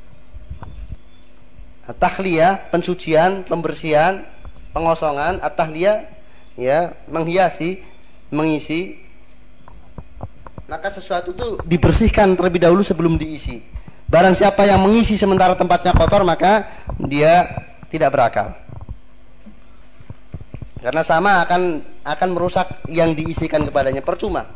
Speaker 2: At-tahliyah, pensucian, pembersihan, pengosongan. At-tahliyah ya, menghiasi, mengisi. Maka sesuatu itu dibersihkan terlebih dahulu sebelum diisi. Barang siapa yang mengisi sementara tempatnya kotor, maka dia tidak berakal. Karena sama akan merusak yang diisikan kepadanya, percuma.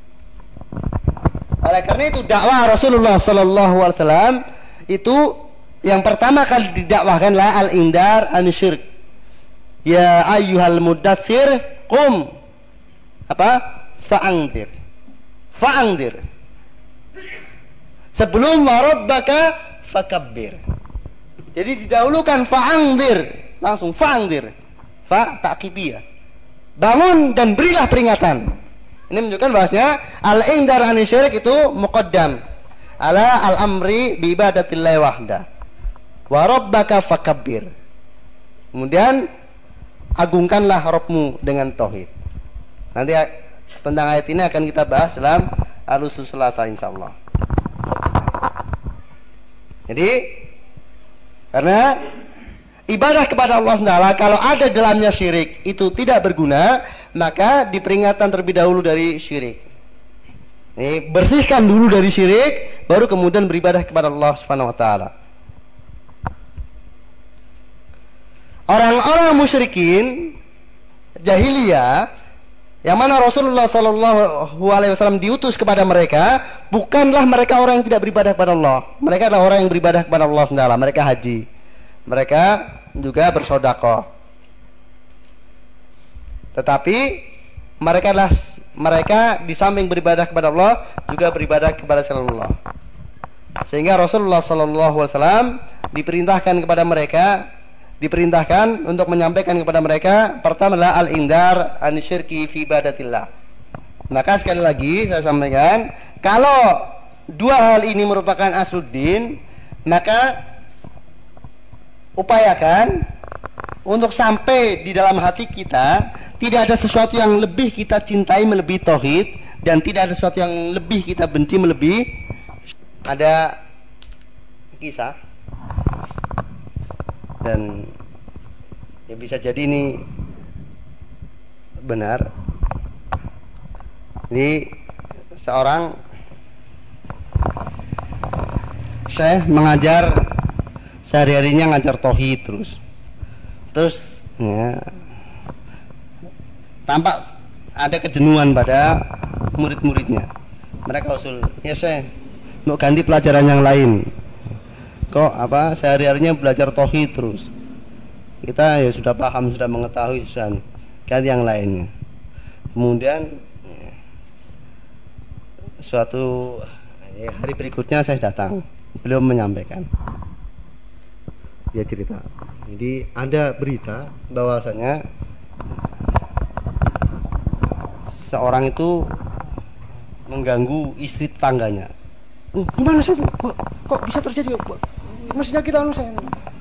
Speaker 2: Oleh karena itu dakwah Rasulullah sallallahu alaihi wasallam itu yang pertama kali didakwahkanlah al-indar an-syirk. Ya ayyuhal mudatsir qum apa? Fa'angdir. Sebelum warabbaka fakabbir. Jadi didahulukan fa'angdir, langsung fa'angdir. Fa ta'kibiyah. Bangun dan berilah peringatan. Ini menunjukkan bahwasanya al-indar anisyirik itu muqaddam ala al-amri bi ibadatillah wahda. Warabbaka fakabbir. Kemudian agungkanlah Rabbmu dengan tauhid. Nanti tentang ayat ini akan kita bahas dalam Al-Usul Selasa insyaallah. Jadi karena ibadah kepada Allah SWT kalau ada dalamnya syirik itu tidak berguna, maka diperingatkan terlebih dahulu dari syirik. Ini bersihkan dulu dari syirik, baru kemudian beribadah kepada Allah Subhanahu wa taala. Orang-orang musyrikin jahiliyah yang mana Rasulullah Shallallahu Alaihi Wasallam diutus kepada mereka, bukanlah mereka orang yang tidak beribadah kepada Allah. Mereka adalah orang yang beribadah kepada Allah Subhanahu. Mereka haji, mereka juga bersedekah. Tetapi mereka di samping beribadah kepada Allah juga beribadah kepada selain Allah. Sehingga Rasulullah Shallallahu Alaihi Wasallam diperintahkan untuk menyampaikan kepada mereka, pertama adalah al-indar an syirki fi ibadatillah. Maka sekali lagi saya sampaikan, kalau dua hal ini merupakan asluddin, maka upayakan untuk sampai di dalam hati kita tidak ada sesuatu yang lebih kita cintai melebihi tauhid, dan tidak ada sesuatu yang lebih kita benci melebihi. Ada kisah, dan ya bisa jadi ini benar. Ini seorang syekh mengajar, sehari-harinya ngajar tauhid terus ya, tampak ada kejenuhan pada murid-muridnya. Mereka usul, ya syekh, mau ganti pelajaran yang lain. Kok sehari-harinya belajar tauhid terus? Kita ya sudah paham, sudah mengetahui, sudah ganti yang lainnya. Kemudian suatu hari berikutnya saya datang, beliau menyampaikan, dia cerita, jadi ada berita bahwasanya seorang itu mengganggu istri tetangganya. Gimana sih? Kok bisa terjadi? Mestinya kita saya.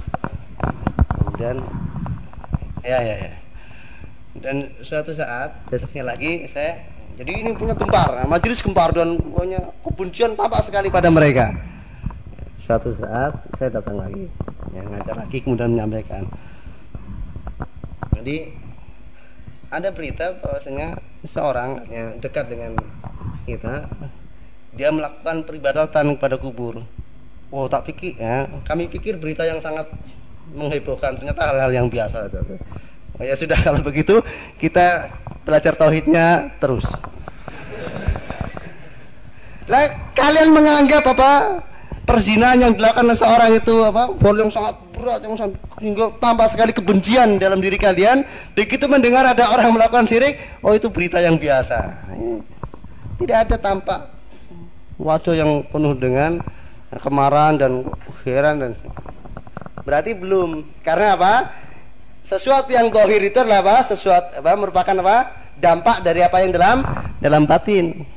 Speaker 2: Dan ya. Dan suatu saat besoknya lagi jadi ini punya gempar, majelis gempar, dan punya kebencian tampak sekali pada mereka. Suatu saat saya datang lagi, ngajar lagi, kemudian menyampaikan. Jadi ada berita bahwasanya seorang yang dekat dengan kita, dia melakukan peribadatan kepada kubur. Oh, kami pikir berita yang sangat menghebohkan, ternyata hal-hal yang biasa. Oh, ya sudah, kalau begitu kita belajar tauhidnya terus. Kalian menganggap perzinahan yang dilakukan oleh seorang itu hal yang sangat berat, yang sehingga tambah sekali kebencian dalam diri kalian. Begitu mendengar ada orang melakukan syirik, oh itu berita yang biasa. Tidak ada tampak wajah yang penuh dengan kemarahan dan heran, dan berarti belum. Karena sesuatu yang zahir itu adalah sesuatu merupakan dampak dari apa yang dalam batin.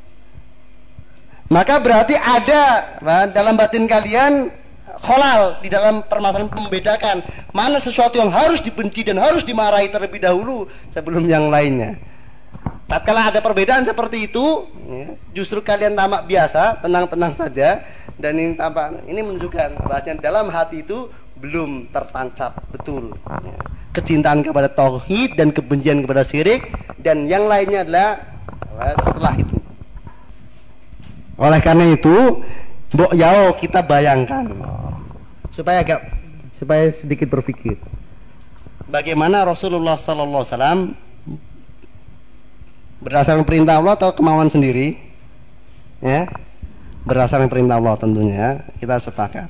Speaker 2: Maka berarti ada dalam batin kalian kholal di dalam permasalahan membedakan mana sesuatu yang harus dibenci dan harus dimarahi terlebih dahulu sebelum yang lainnya. Tatkala ada perbedaan seperti itu, justru kalian tampak biasa, tenang-tenang saja, dan ini menunjukkan bahwa dalam hati itu belum tertancap betul kecintaan kepada tauhid dan kebencian kepada syirik, dan yang lainnya adalah setelah itu. Oleh karena itu, kita bayangkan supaya sedikit berpikir bagaimana Rasulullah Sallallahu Alaihi Wasallam berdasarkan perintah Allah atau kemauan sendiri, ya, berdasarkan perintah Allah tentunya, kita sepakat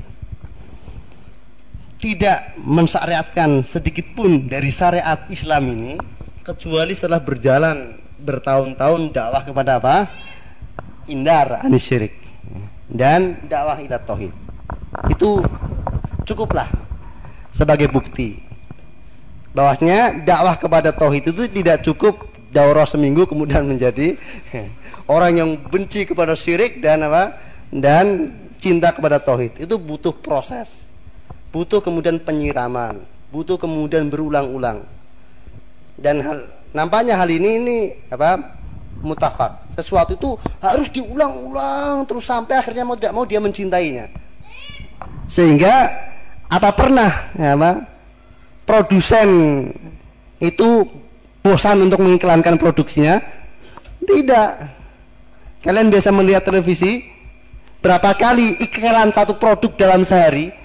Speaker 2: tidak mensyariatkan sedikit pun dari syariat Islam ini kecuali setelah berjalan bertahun-tahun dakwah kepada indar anis syirik dan dakwah ila tauhid. Itu cukuplah sebagai bukti bahwasanya dakwah kepada tauhid itu tidak cukup daurah seminggu kemudian menjadi orang yang benci kepada syirik dan cinta kepada tauhid. Itu butuh proses, butuh kemudian penyiraman, butuh kemudian berulang-ulang. Dan nampaknya hal ini mutafak. Sesuatu itu harus diulang-ulang terus sampai akhirnya mau tidak mau dia mencintainya. Sehingga pernah produsen itu bosan untuk mengiklankan produksinya? Tidak. Kalian biasa melihat televisi, berapa kali iklan satu produk dalam sehari?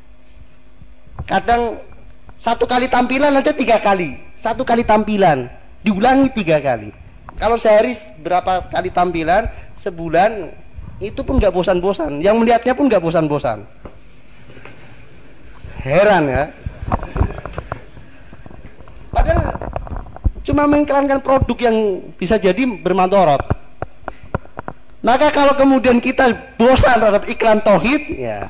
Speaker 2: Kadang satu kali tampilan aja 3 kali. Satu kali tampilan diulangi 3 kali. Kalau sehari berapa kali tampilan, sebulan itu pun nggak bosan-bosan. Yang melihatnya pun nggak bosan-bosan. Heran ya. Padahal cuma mengiklankan produk yang bisa jadi bermadharat. Maka kalau kemudian kita bosan terhadap iklan tauhid, ya,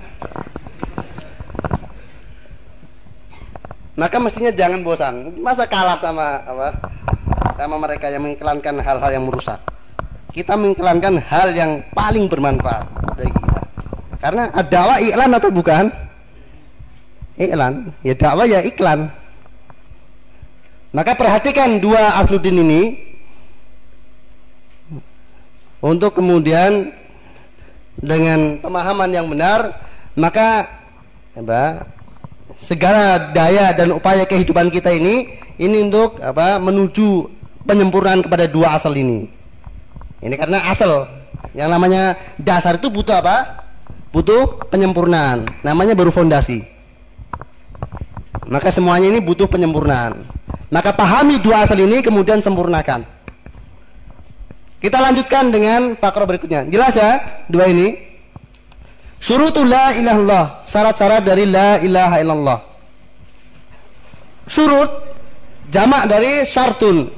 Speaker 2: maka mestinya jangan bosan. Masa kalah sama mereka yang mengiklankan hal-hal yang merusak. Kita mengiklankan hal yang paling bermanfaat bagi kita. Karena dakwah iklan atau bukan? Iklan. Ya dakwah ya iklan. Maka perhatikan 2 asluddin ini untuk kemudian dengan pemahaman yang benar, maka segala daya dan upaya kehidupan kita ini untuk menuju penyempurnaan kepada 2 asal ini. Ini karena asal yang namanya dasar itu butuh apa? Butuh penyempurnaan. Namanya baru fondasi. Maka semuanya ini butuh penyempurnaan. Maka pahami 2 asal ini kemudian sempurnakan. Kita lanjutkan dengan fakra berikutnya. Jelas ya 2 ini? Syurutul la ilaha illallah, syarat-syarat dari la ilaha illallah. Syurut jamak dari syartun.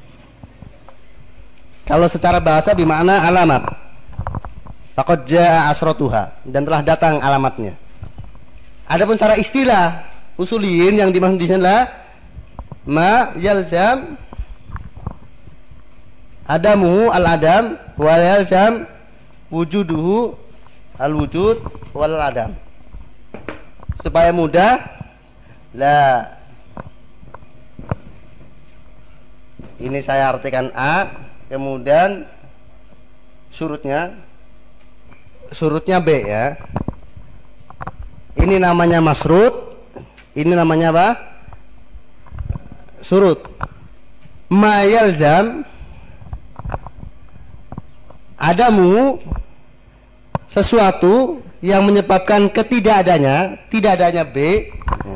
Speaker 2: Kalau secara bahasa bermakna alamat. Faqad jaa asratuha, dan telah datang alamatnya. Adapun secara istilah usuliyin yang dimaksud di sini adalah ma yalzam adamuhu al-adam wa yalzam wujuduhu al-wujud wal adam. Supaya mudah, la ini saya artikan A, kemudian surutnya B ya. Ini namanya masrut, ini namanya apa? Surut. Ma yalzam adamu, sesuatu yang menyebabkan tidak adanya B,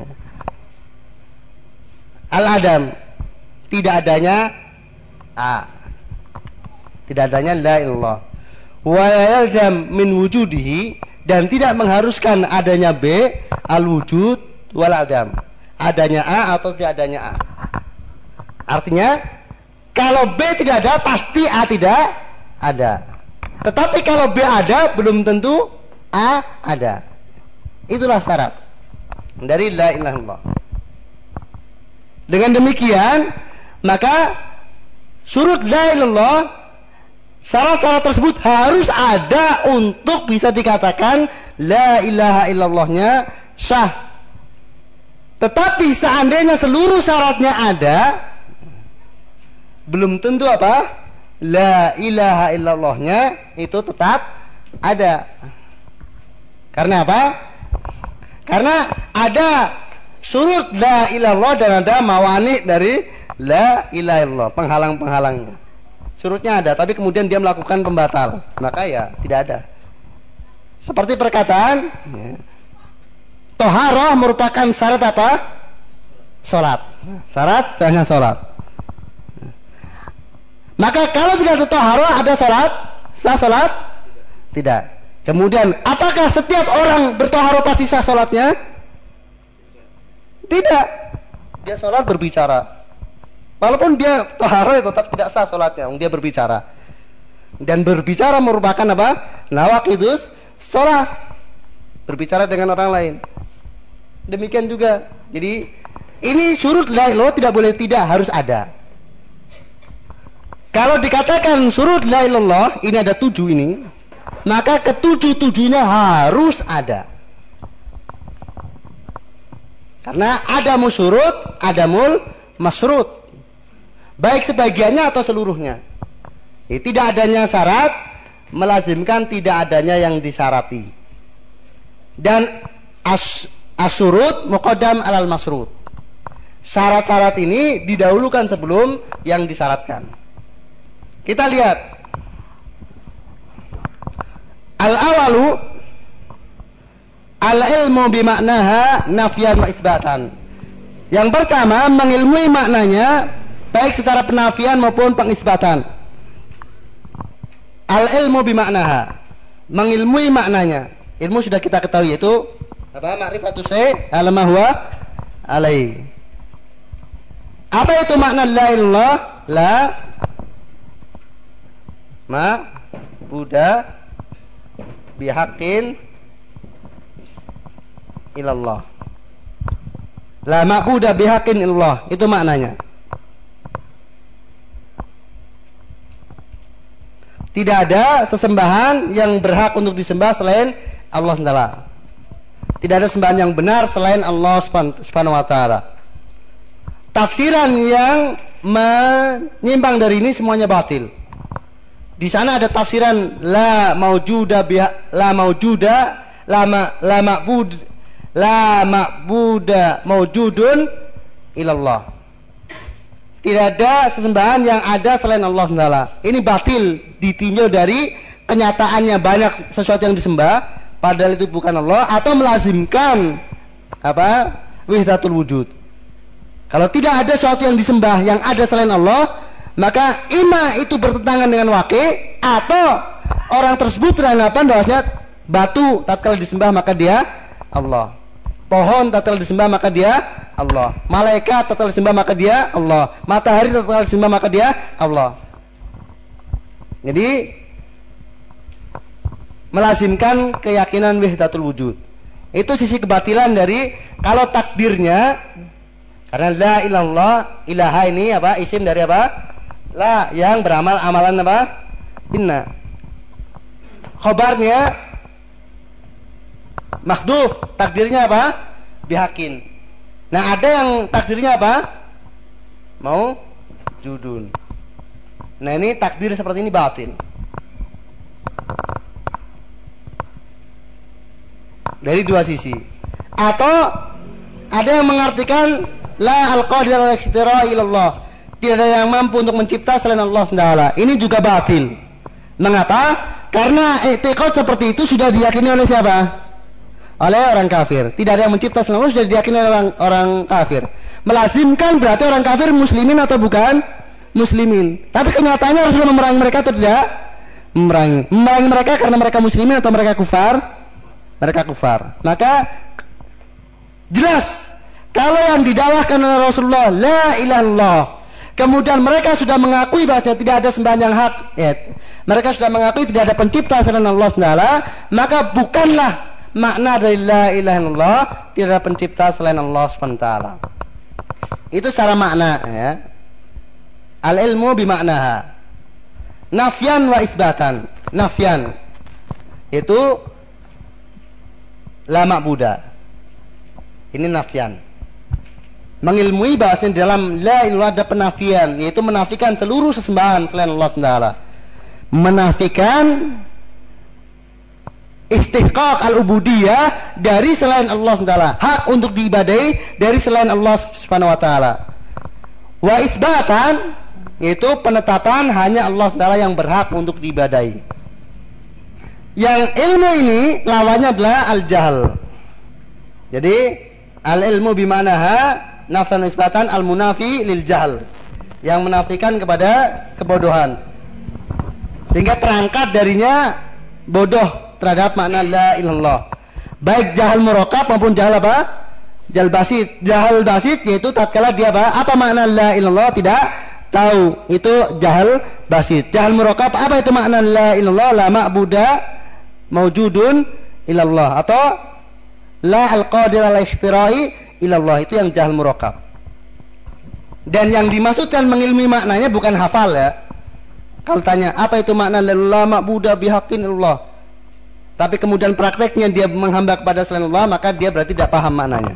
Speaker 2: al-adam, tidak adanya A, tidak adanya la ilallah. Wa yalzam min wujudihi, dan tidak mengharuskan adanya B, al-wujud wal adam, adanya A atau tidak adanya A. Artinya kalau B tidak ada pasti A tidak ada. Tetapi kalau B ada belum tentu A ada. Itulah syarat dari la ilaha illallah. Dengan demikian maka syurut la ilaha illallah, syarat-syarat tersebut harus ada untuk bisa dikatakan la ilaha illallahnya sah. Tetapi seandainya seluruh syaratnya ada, belum tentu apa? La ilaha illallahnya itu tetap ada. Karena apa? Karena ada syurut la ilallah dan ada mawani dari la ilaha illallah, penghalang-penghalangnya. Syurutnya ada, tapi kemudian dia melakukan pembatal, maka ya tidak ada. Seperti perkataan ya, toharoh merupakan syarat apa? Salat. Syarat sahnya salat. Maka kalau tidak ada toharoh, ada salat? Sah salat? Tidak. Kemudian apakah setiap orang bertoharoh pasti sah salatnya? Tidak. Dia salat berbicara. Walaupun dia toharoh tetap tidak sah salatnya, dia berbicara. Dan berbicara merupakan apa? Nawaqidus salat. Berbicara dengan orang lain. Demikian juga. Jadi ini syurut la ilaha tidak boleh tidak, harus ada. Kalau dikatakan syurut la ilallah ini ada 7 ini, maka ketujuh-tujuhnya harus ada. Karena adamul syurut, adamul masyrut. Baik sebagiannya atau seluruhnya. Tidak adanya syarat melazimkan tidak adanya yang disyarati. Dan asyurut muqaddam alal masyrut. Syarat-syarat ini didahulukan sebelum yang disyaratkan. Kita lihat al-awalu al-ilmu bimaknaha nafyan wa isbatan. Yang pertama mengilmui maknanya baik secara penafian maupun pengisbatan. Al-ilmu bimaknaha, mengilmui maknanya. Ilmu sudah kita ketahui, yaitu apa? Ma'rifatu syai' ala ma huwa alai. Apa itu makna la ilallah? La ma'buda bihaqqin ilallah. La ma'buda bihaqqin ilallah, itu maknanya. Tidak ada sesembahan yang berhak untuk disembah selain Allah SWT. Tidak ada sembahan yang benar selain Allah Subhanahu wa taala. Tafsiran yang menyimpang dari ini semuanya batil. Di sana ada tafsiran la maujuda la ma'buda maujudun ilallah. Tidak ada sesembahan yang ada selain Allah SWT. Ini batil, ditinjau dari kenyataannya banyak sesuatu yang disembah padahal itu bukan Allah, atau melazimkan apa? Wahdatul wujud. Kalau tidak ada sesuatu yang disembah yang ada selain Allah, maka ima itu bertentangan dengan waqi', atau orang tersebut beranggapan bahwasanya batu tatkala disembah maka dia Allah. Pohon tatkala disembah maka dia Allah. Malaikat tatkala disembah maka dia Allah. Matahari tatkala disembah maka dia Allah. Jadi melazimkan keyakinan wahdatul wujud. Itu sisi kebatilan dari kalau takdirnya, karena la ilallah, ilaha ini apa? Isim dari apa? La, yang beramal amalan apa? Inna. Khobarnya makhduf, takdirnya apa? Bihakin. Nah, ada yang takdirnya apa? Mau judun. Nah, ini takdir seperti ini batin. Dari dua sisi. Atau ada yang mengartikan la al-qadir al-ikhtira ilallah, tidak ada yang mampu untuk mencipta selain Allah SWT. Ini juga batil. Mengapa? Karena i'tiqad seperti itu sudah diyakini oleh siapa? Oleh orang kafir. Tidak ada yang mencipta selain Allah, sudah diyakini oleh orang kafir. Melazimkan berarti orang kafir muslimin atau bukan muslimin. Tapi kenyataannya Rasulullah memerangi mereka atau tidak? Memerangi mereka karena mereka muslimin atau mereka kufar? Mereka kufar. Maka jelas kalau yang didakwahkan oleh Rasulullah la ilaha illallah, kemudian mereka sudah mengakui bahwa tidak ada sembahan yang hak, mereka sudah mengakui tidak ada pencipta selain Allah SWT, maka bukanlah makna dari la ilaha illallah tidak ada pencipta selain Allah SWT. Itu secara makna, ya. Al ilmu bimaknaha, nafyan wa isbatan. Nafyan itu la ma'buda, ini nafyan, mengilmui bahasanya dalam la ilallah ada penafian, yaitu menafikan seluruh sesembahan selain Allah SWT, menafikan istihqaq al-ubudiyah dari selain Allah SWT, hak untuk diibadahi dari selain Allah Subhanahu wa taala. Wa isbatan, yaitu penetapan hanya Allah SWT yang berhak untuk diibadahi. Yang ilmu ini lawannya adalah al-jahl. Jadi al-ilmu bimanaha nafsan isbatan al-munafi lil jahl, yang menafikan kepada kebodohan, sehingga terangkat darinya bodoh terhadap makna la ilallah. Baik jahal murakab maupun jahal apa? Jahal basit. Jahal basit yaitu tatkala dia apa makna la ilallah tidak tahu, itu jahal basit. Jahal murakab, apa itu makna la ilallah? La ma'buda maujudun ilallah, atau la al-qadir al-ikhtira'i ilallah, itu yang jahal murakab. Dan yang dimaksudkan mengilmi maknanya bukan hafal, ya. Kalau tanya apa itu makna la ma'buda bihaqqin ilallah, tapi kemudian prakteknya dia menghamba kepada selain Allah, maka dia berarti tidak paham maknanya.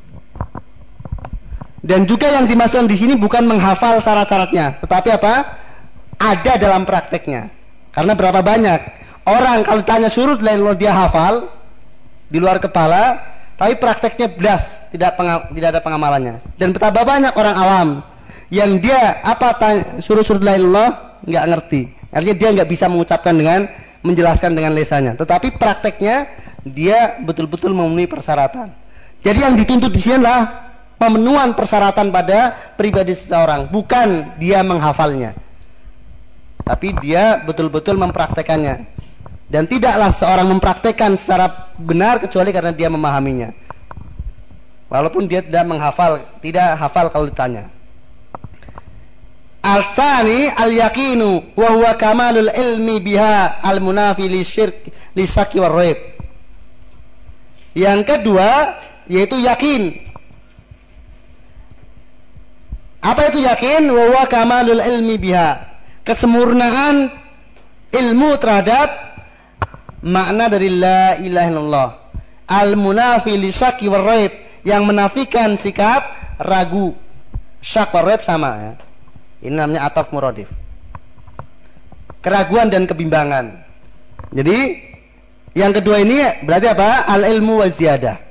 Speaker 2: Dan juga yang dimaksudkan di sini bukan menghafal syarat-syaratnya, tetapi apa? Ada dalam prakteknya. Karena berapa banyak orang kalau tanya surut la ilallah dia hafal di luar kepala, tapi prakteknya belas, tidak ada pengamalannya. Dan betapa banyak orang awam yang dia surut la ilallah nggak ngerti, artinya dia nggak bisa mengucapkan dengan menjelaskan dengan lisannya, tetapi prakteknya dia betul-betul memenuhi persyaratan. Jadi yang dituntut di sini adalah pemenuhan persyaratan pada pribadi seseorang, bukan dia menghafalnya, tapi dia betul-betul mempraktekannya. Dan tidaklah seorang mempraktekkan secara benar kecuali karena dia memahaminya, walaupun dia tidak menghafal, tidak hafal kalau ditanya. Al-tsani al-yaqinu wa huwa kamalul ilmi biha al-munafi li syirk li syakki war raib. Yang kedua yaitu yakin. Apa itu yakin? Wa huwa kamalul ilmi biha, kesempurnaan ilmu terhadap makna dari la ilaha illallah. Al-munafi li syakki war raib, yang menafikan sikap ragu. Syak war raib sama ya. Ini namanya ataf muradif. Keraguan dan kebimbangan. Jadi yang kedua ini berarti apa? Al-ilmu wa ziyadah.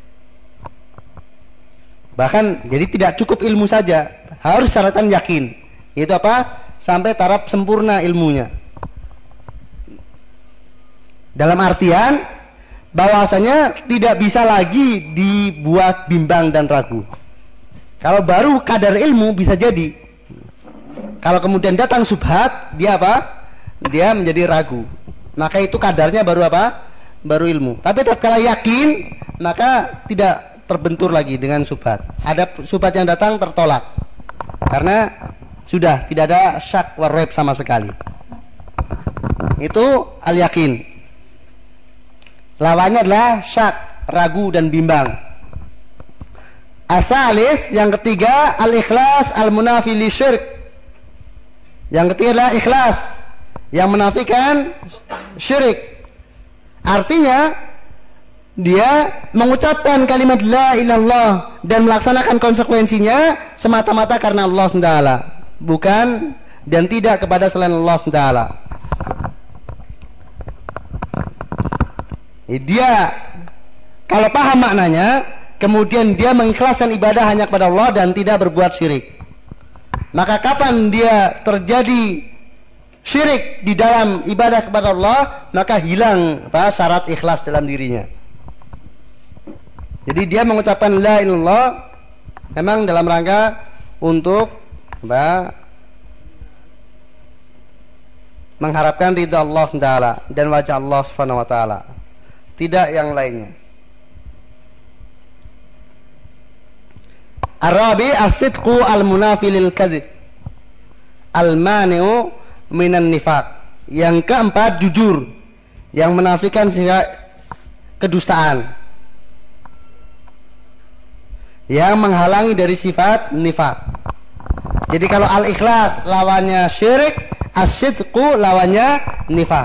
Speaker 2: Bahkan jadi tidak cukup ilmu saja, harus syaratan yakin. Itu apa? Sampai taraf sempurna ilmunya. Dalam artian bahwasanya tidak bisa lagi dibuat bimbang dan ragu. Kalau baru kadar ilmu bisa jadi. Kalau kemudian datang subhat, dia apa? Dia menjadi ragu. Maka itu kadarnya baru apa? Baru ilmu. Tapi tatkala yakin, maka tidak terbentur lagi dengan subhat. Ada subhat yang datang tertolak. Karena sudah tidak ada syak war raib sama sekali. Itu al-yakin. Lawannya adalah syak, ragu dan bimbang. Asalis, yang ketiga al-ikhlas al-munafi li syirk. Yang ketiga adalah ikhlas, yang menafikan syirik. Artinya dia mengucapkan kalimat la ilaha illallah dan melaksanakan konsekuensinya semata-mata karena Allah SWT, bukan dan tidak kepada selain Allah SWT. Dia kalau paham maknanya, kemudian dia mengikhlaskan ibadah hanya kepada Allah dan tidak berbuat syirik. Maka kapan dia terjadi syirik di dalam ibadah kepada Allah, maka hilang syarat ikhlas dalam dirinya. Jadi dia mengucapkan la ilaha illallah memang dalam rangka untuk mengharapkan ridha Allah SWT dan wajah Allah SWT, tidak yang lainnya. Ar-rabi as-sidqu al-munafi lil kadzib al-mani'u minan nifaq. Yang keempat jujur, yang menafikan kedustaan, yang menghalangi dari sifat nifaq. Jadi kalau al-ikhlas lawannya syirik, as-sidqu lawannya nifaq.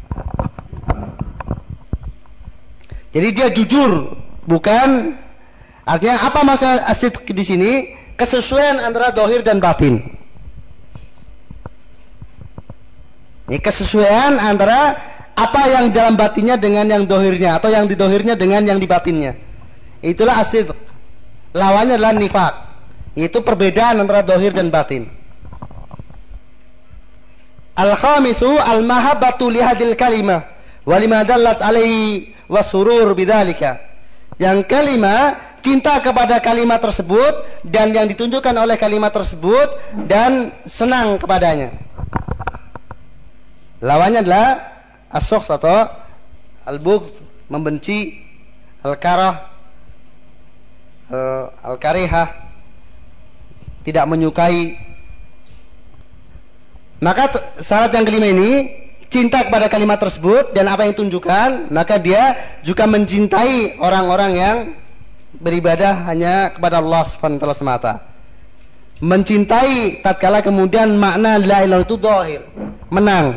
Speaker 2: Jadi dia jujur, bukan. Artinya apa maksud as-sidq di sini? Kesesuaian antara dohir dan batin. Ini kesesuaian antara apa yang dalam batinnya dengan yang dohirnya, atau yang di dohirnya dengan yang di batinnya. Itulah as-sidq. Lawannya adalah nifaq. Itu perbedaan antara dohir dan batin. Al-khamisu al-mahabbatu lihadil kalimah walima dallat alaihi wasurur bidzalika. Yang kelima, cinta kepada kalimat tersebut dan yang ditunjukkan oleh kalimat tersebut dan senang kepadanya. Lawannya adalah as-sukhs atau al-bughd, membenci, al-karah, al-karihah, tidak menyukai. Maka syarat yang kelima ini, cinta kepada kalimat tersebut dan apa yang ditunjukkan, maka dia juga mencintai orang-orang yang beribadah hanya kepada Allah SWT semata. Mencintai tatkala kemudian makna la ilaha illallah itu zahir, menang.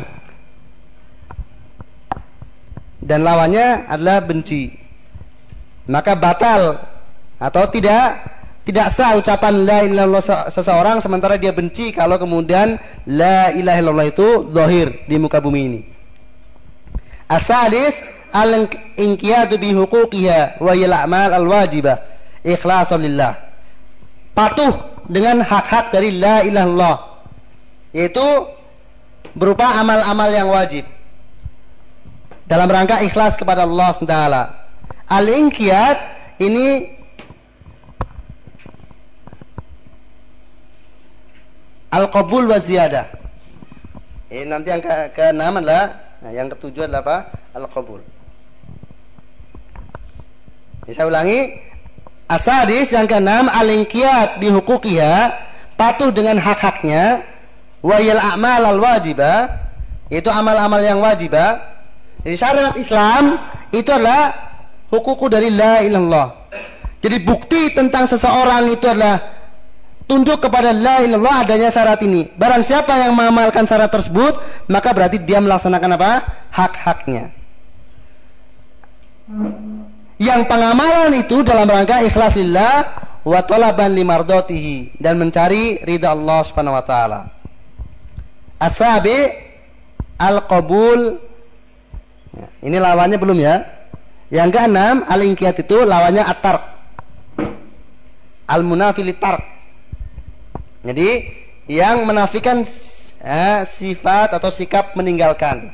Speaker 2: Dan lawannya adalah benci. Maka batal atau tidak sah ucapan la ilaha illallah seseorang sementara dia benci kalau kemudian la ilaha illallah itu zahir di muka bumi ini. Asalis al-inqiyadu bi huquqiha wa yal a'mal al-wajibah ikhlasan lillah. Patuh dengan hak-hak dari la ilaha illallah, yaitu berupa amal-amal yang wajib dalam rangka ikhlas kepada Allah SWT. Al-inqiyad ini al-qabul wa ziyadah. Nanti yang ke-6 adalah, yang ke-7 adalah apa? Al-qabul. Saya ulangi. As-sadis, yang ke-6, al-inqiyad bi huquqiha, patuh dengan hak-haknya, wa yal a'mal al-wajibah, yaitu amal-amal yang wajibah. Jadi syariat Islam itu adalah hukuku dari la ilallah. Jadi bukti tentang seseorang itu adalah tunduk kepada la ilallah adanya syarat ini. Barang siapa yang mengamalkan syarat tersebut, maka berarti dia melaksanakan apa? Hak-haknya. Yang pengamalan itu dalam rangka ikhlas lillah wa talaban limardatihi, dan mencari ridha Allah Subhanahu wa taala. As-sabi al-qabul. Ini lawannya belum ya? Yang ke-6, al-inqiyad itu lawannya at-tark. Al-munafi lit-tark. Jadi yang menafikan sifat atau sikap meninggalkan.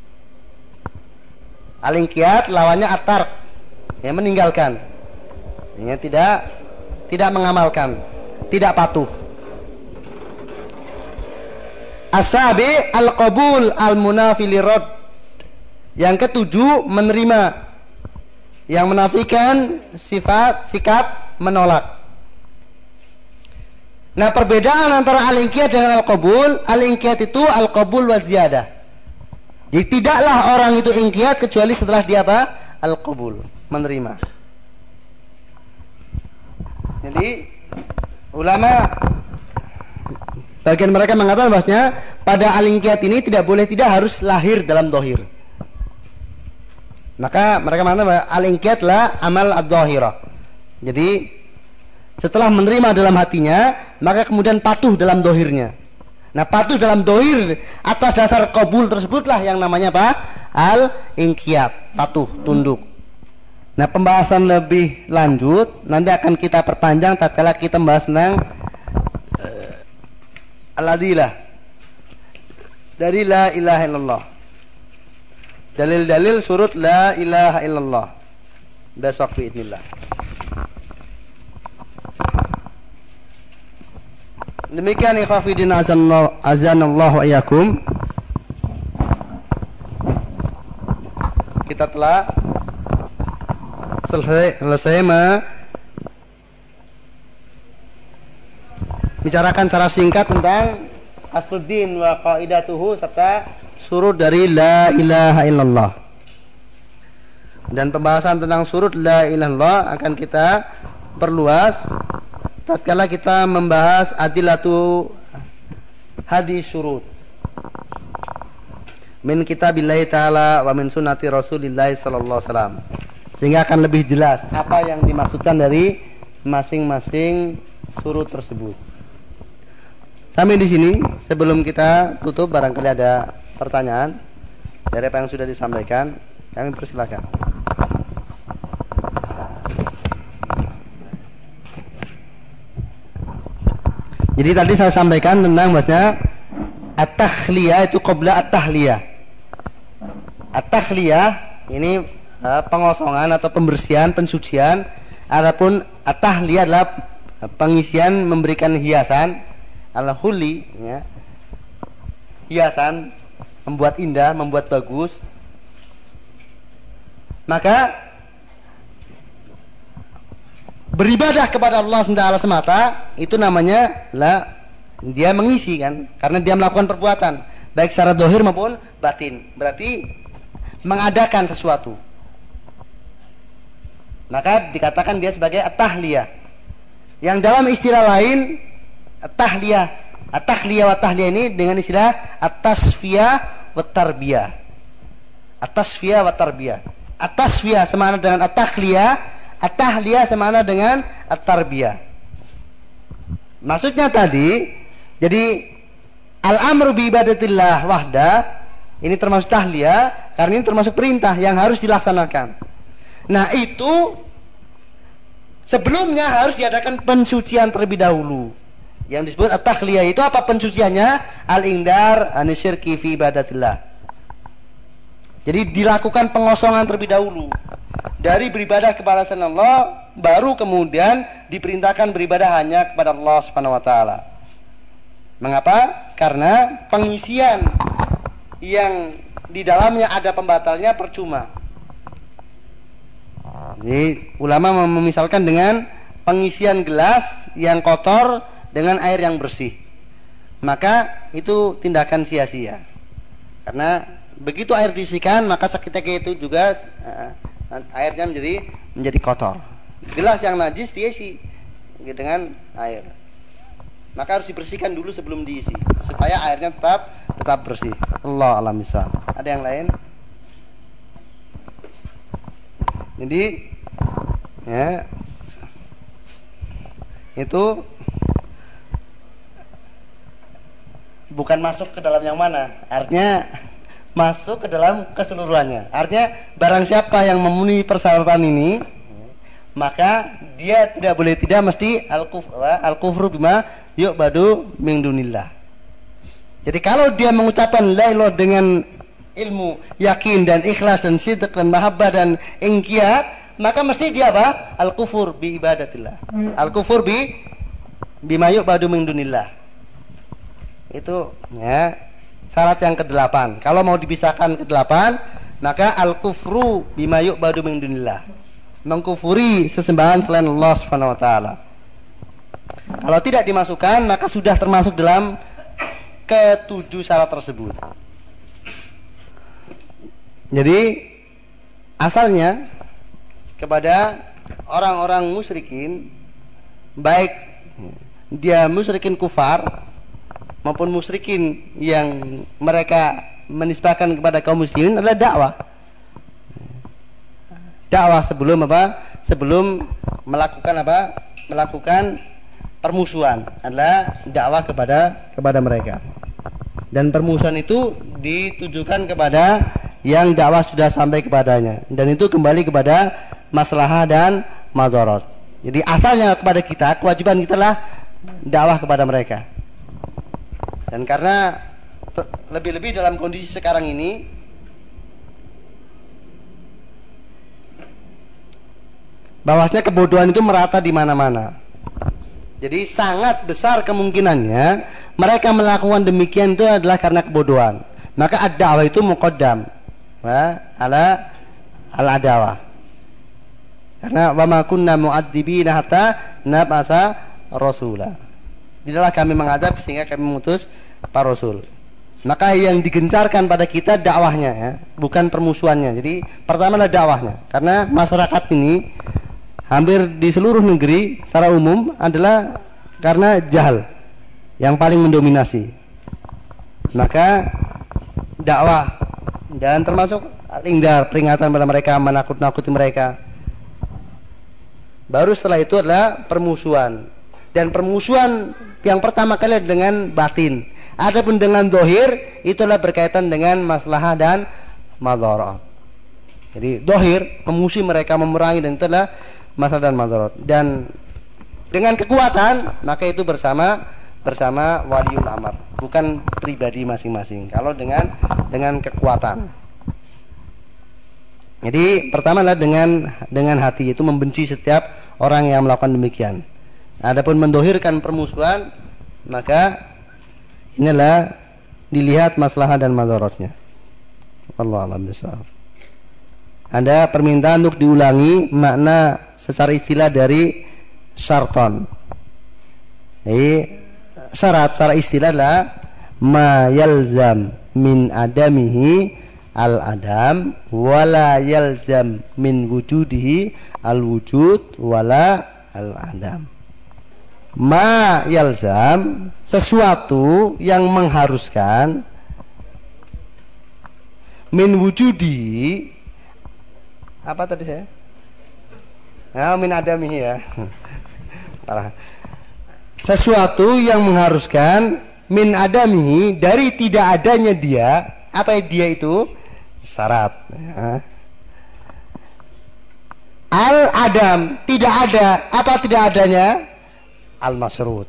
Speaker 2: Al-inqiyad lawannya at-tark. Yang meninggalkan. Ini tidak mengamalkan, tidak patuh. As-sabi al-qabul al-munafi lirad. Yang ke-7, menerima. Yang menafikan sifat, sikap menolak. Nah, perbedaan antara al-inqiyad dengan al-qabul, al-inqiyad itu al-qabul wa ziyadah. Jadi tidaklah orang itu inqiyad kecuali setelah dia apa? Al-qabul, menerima. Jadi ulama bagian mereka mengatakan bahwasanya pada al-inqiyad ini tidak harus lahir dalam dohir. Maka mereka mengatakan bahwa al-inqiyad lah amal ad-dhahirah. Jadi setelah menerima dalam hatinya, maka kemudian patuh dalam dohirnya. Nah, patuh dalam dohir atas dasar qabul tersebutlah yang namanya apa? Al-inqiyad, patuh, tunduk. Nah, pembahasan lebih lanjut nanti akan kita perpanjang tatkala kita membahas tentang al-adilah dari la ilaha illallah. Dalil-dalil surut la ilaha illallah. Besok biidznillah. Demikian ikhwafidin azanallahu iyyakum. Kita telah selesai bicarakan secara singkat tentang asluddin wa qaidatuhu serta surut dari la ilaha illallah. Dan pembahasan tentang surut la ilaha illallah akan kita perluas tatkala kita membahas adilatu hadis syurut min kitabillahi ta'ala wa min sunnati rasulillahi sallallahu alaihi wasallam, sehingga akan lebih jelas apa yang dimaksudkan dari masing-masing surut tersebut. Sampai di sini, sebelum kita tutup barangkali ada pertanyaan dari apa yang sudah disampaikan, kami persilakan. Jadi tadi saya sampaikan tentang bahasanya at-takhliyah itu qabla at-tahliyah. At-takhliyah ini pengosongan atau pembersihan, pensucian. Adapun at-tahliyah adalah pengisian, memberikan hiasan, al-huli ya. Hiasan, membuat indah, membuat bagus. Maka beribadah kepada Allah SWT semata itu namanya dia mengisi kan, karena dia melakukan perbuatan baik secara dohir maupun batin, berarti mengadakan sesuatu, maka dikatakan dia sebagai at-tahliyah. Yang dalam istilah lain at-tahliyah wa tahliyah ini dengan istilah at-tasfiyah wa tarbiyah. At-tasfiyah wa tarbiyah. At-tasfiyah sama dengan at-tahliyah, at-tahliyah sama dengan at-tarbiyah. Maksudnya tadi, jadi al-amru bi ibadatillah wahda ini termasuk tahliyah karena ini termasuk perintah yang harus dilaksanakan. Nah, itu sebelumnya harus diadakan pensucian terlebih dahulu. Yang disebut at-tahliyah itu apa pensuciannya? Al-indar anisyirki fi ibadatillah. Jadi dilakukan pengosongan terlebih dahulu dari beribadah kepada selain Allah, baru kemudian diperintahkan beribadah hanya kepada Allah Subhanahu wa taala. Mengapa? Karena pengisian yang di dalamnya ada pembatalnya percuma. Jadi ulama memisalkan dengan pengisian gelas yang kotor dengan air yang bersih. Maka itu tindakan sia-sia. Karena begitu air diisikan, maka seketika itu juga airnya menjadi kotor. Gelas yang najis diisi dengan air. Maka harus dibersihkan dulu sebelum diisi supaya airnya tetap bersih. Allah alam misal. Ada yang lain? Jadi ya itu bukan masuk ke dalam yang mana, artinya masuk ke dalam keseluruhannya. Artinya barang siapa yang memenuhi persyaratan ini, maka dia tidak boleh tidak mesti al-kufru bima yu'badu min dunillah. Jadi kalau dia mengucapkan la ilaha dengan ilmu, yakin dan ikhlas dan sidq dan mahabbah dan ingkiyat, maka mesti dia apa? Al-kufur bi ibadatillah. Al-kufur bima yu'badu min dunillah. Itu ya syarat yang ke-8. Kalau mau dipisahkan ke-8, maka al-kufru bima yu'badu min dunillah. Mengkufuri sesembahan selain Allah Subhanahu wa taala. Kalau tidak dimasukkan, maka sudah termasuk dalam ke-7 syarat tersebut. Jadi asalnya kepada orang-orang musyrikin, baik dia musyrikin kufar maupun musyrikin yang mereka menisbahkan kepada kaum muslimin, adalah dakwah. Dakwah sebelum apa? Sebelum melakukan permusuhan adalah dakwah kepada mereka. Dan permusuhan itu ditujukan kepada yang dakwah sudah sampai kepadanya, dan itu kembali kepada maslahah dan madharat. Jadi asalnya kepada kita, kewajiban kita lah dakwah kepada mereka. Dan karena lebih-lebih dalam kondisi sekarang ini, bahwasanya kebodohan itu merata di mana-mana. Jadi sangat besar kemungkinannya mereka melakukan demikian itu adalah karena kebodohan. Maka ad-da'wah itu muqaddam ala al-adawah. Karena wa ma kunna mu'adzibina hatta nab'atsa rasula. Tidaklah kami mengadab sehingga kami mengutus para rasul. Maka yang digencarkan pada kita dakwahnya, ya, bukan permusuhannya. Jadi pertama adalah dakwahnya. Karena masyarakat ini hampir di seluruh negeri secara umum adalah karena jahal yang paling mendominasi. Maka dakwah dan termasuk al-ingdar, peringatan pada mereka, menakut-nakuti mereka. Baru setelah itu adalah permusuhan. Dan permusuhan yang pertama kali dengan batin. Adapun dengan zahir itulah berkaitan dengan maslahah dan madharat. Jadi zahir memusuhi mereka, memerangi, dan itulah masalah dan madharat. Dan dengan kekuatan maka itu bersama waliul amr, bukan pribadi masing-masing. Kalau dengan kekuatan. Jadi pertama adalah dengan hati, itu membenci setiap orang yang melakukan demikian. Adapun mendohirkan permusuhan, maka inilah dilihat maslahah dan madharatnya. Wallahu a'lam bishawab. Ada permintaan untuk diulangi makna secara istilah dari syarton. Jadi syarat secara istilah adalah ma yalzam min adamihi al-adam wala yalzam min wujudihi al-wujud wala al-adam. Ma yalzam, sesuatu yang mengharuskan, min wujudi, apa tadi saya? Min adamihi, ya. Sesuatu yang mengharuskan, min adamihi, dari tidak adanya dia. Apa dia itu? Syarat, ya. Al-adam, tidak ada. Apa tidak adanya? Al-masyrut.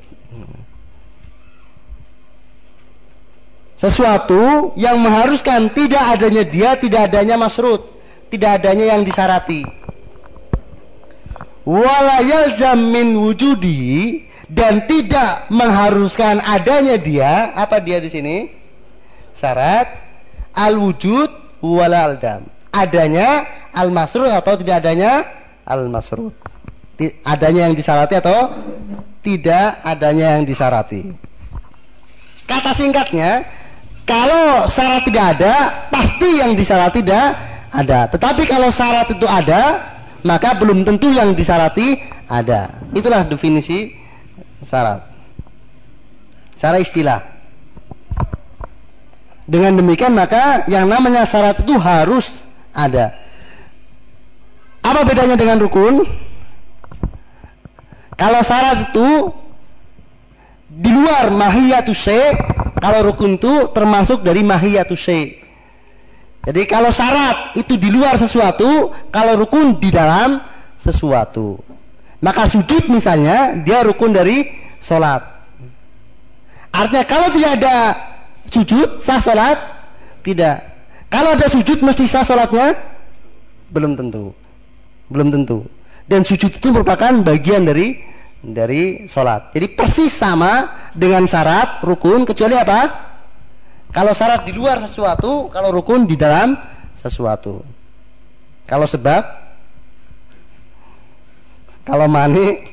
Speaker 2: Sesuatu yang mengharuskan tidak adanya dia, tidak adanya masyrut, tidak adanya yang disyarati. Wala yalzam min wujudi, dan tidak mengharuskan adanya dia, apa dia di sini? Syarat al-wujud wala al-dam. Adanya al-masrut atau tidak adanya al-masrut. Adanya yang disyarat atau tidak adanya yang disyarat. Kata singkatnya, kalau syarat tidak ada, pasti yang disyarat tidak ada. Tetapi kalau syarat itu ada, maka belum tentu yang disyarati ada. Itulah definisi syarat secara istilah. Dengan demikian maka yang namanya syarat itu harus ada. Apa bedanya dengan rukun? Kalau syarat itu di luar mahiyatus syai', kalau rukun itu termasuk dari mahiyatus syai'. Jadi kalau syarat itu di luar sesuatu, kalau rukun di dalam sesuatu. Maka sujud misalnya dia rukun dari sholat. Artinya kalau tidak ada sujud sah sholat? Tidak. Kalau ada sujud mesti sah sholatnya? Belum tentu. Belum tentu. Dan sujud itu merupakan bagian dari sholat. Jadi persis sama dengan syarat rukun, kecuali apa? Kalau syarat di luar sesuatu, kalau rukun di dalam sesuatu. Kalau sebab, kalau mani,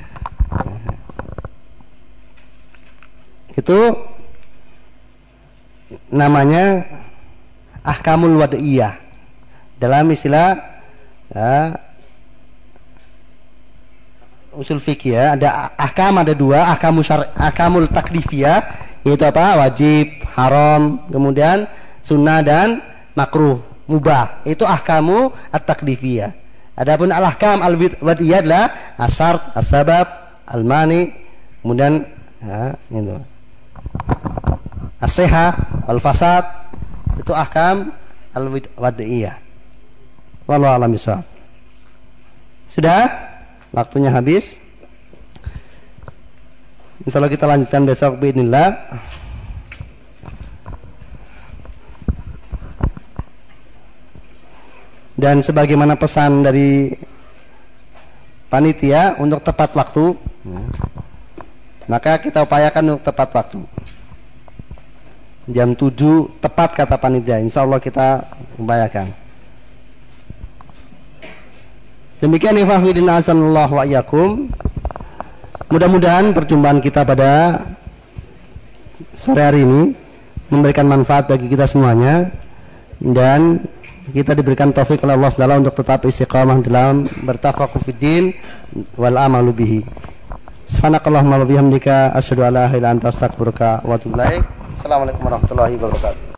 Speaker 2: itu namanya ahkamul wad'iyah. Dalam istilah usul fikih ya, ada ahkam, ada dua, ahkamul taklifiyah, yaitu apa? Wajib, haram, kemudian sunnah dan makruh, mubah. Itu ahkamu at-taklifiyah. Adapun al-ahkam al-wad'iyah adalah asyart, as-sabab, al-mani, kemudian itu as-sihah, al-fasad. Itu ahkam al-wad'iyah. Wallahu a'lam bishawab. Sudah? Waktunya habis. Insyaallah kita lanjutkan besok biidznillah. Dan sebagaimana pesan dari panitia untuk tepat waktu, maka kita upayakan untuk tepat waktu. Jam 7 tepat kata panitia. Insyaallah kita upayakan. Demikian ifafidin azanullah wa iyyakum. Mudah-mudahan perjumpaan kita pada sore hari ini memberikan manfaat bagi kita semuanya, dan kita diberikan taufik oleh Allah Subhanahu untuk tetap istiqamah dalam bertafaqquh fiddin wal amalu bihi. Subhanakallahumma wa bihamdika asyhadu an la ilaha illa anta astaghfiruka wa atubu ilaik. Assalamualaikum warahmatullahi wabarakatuh.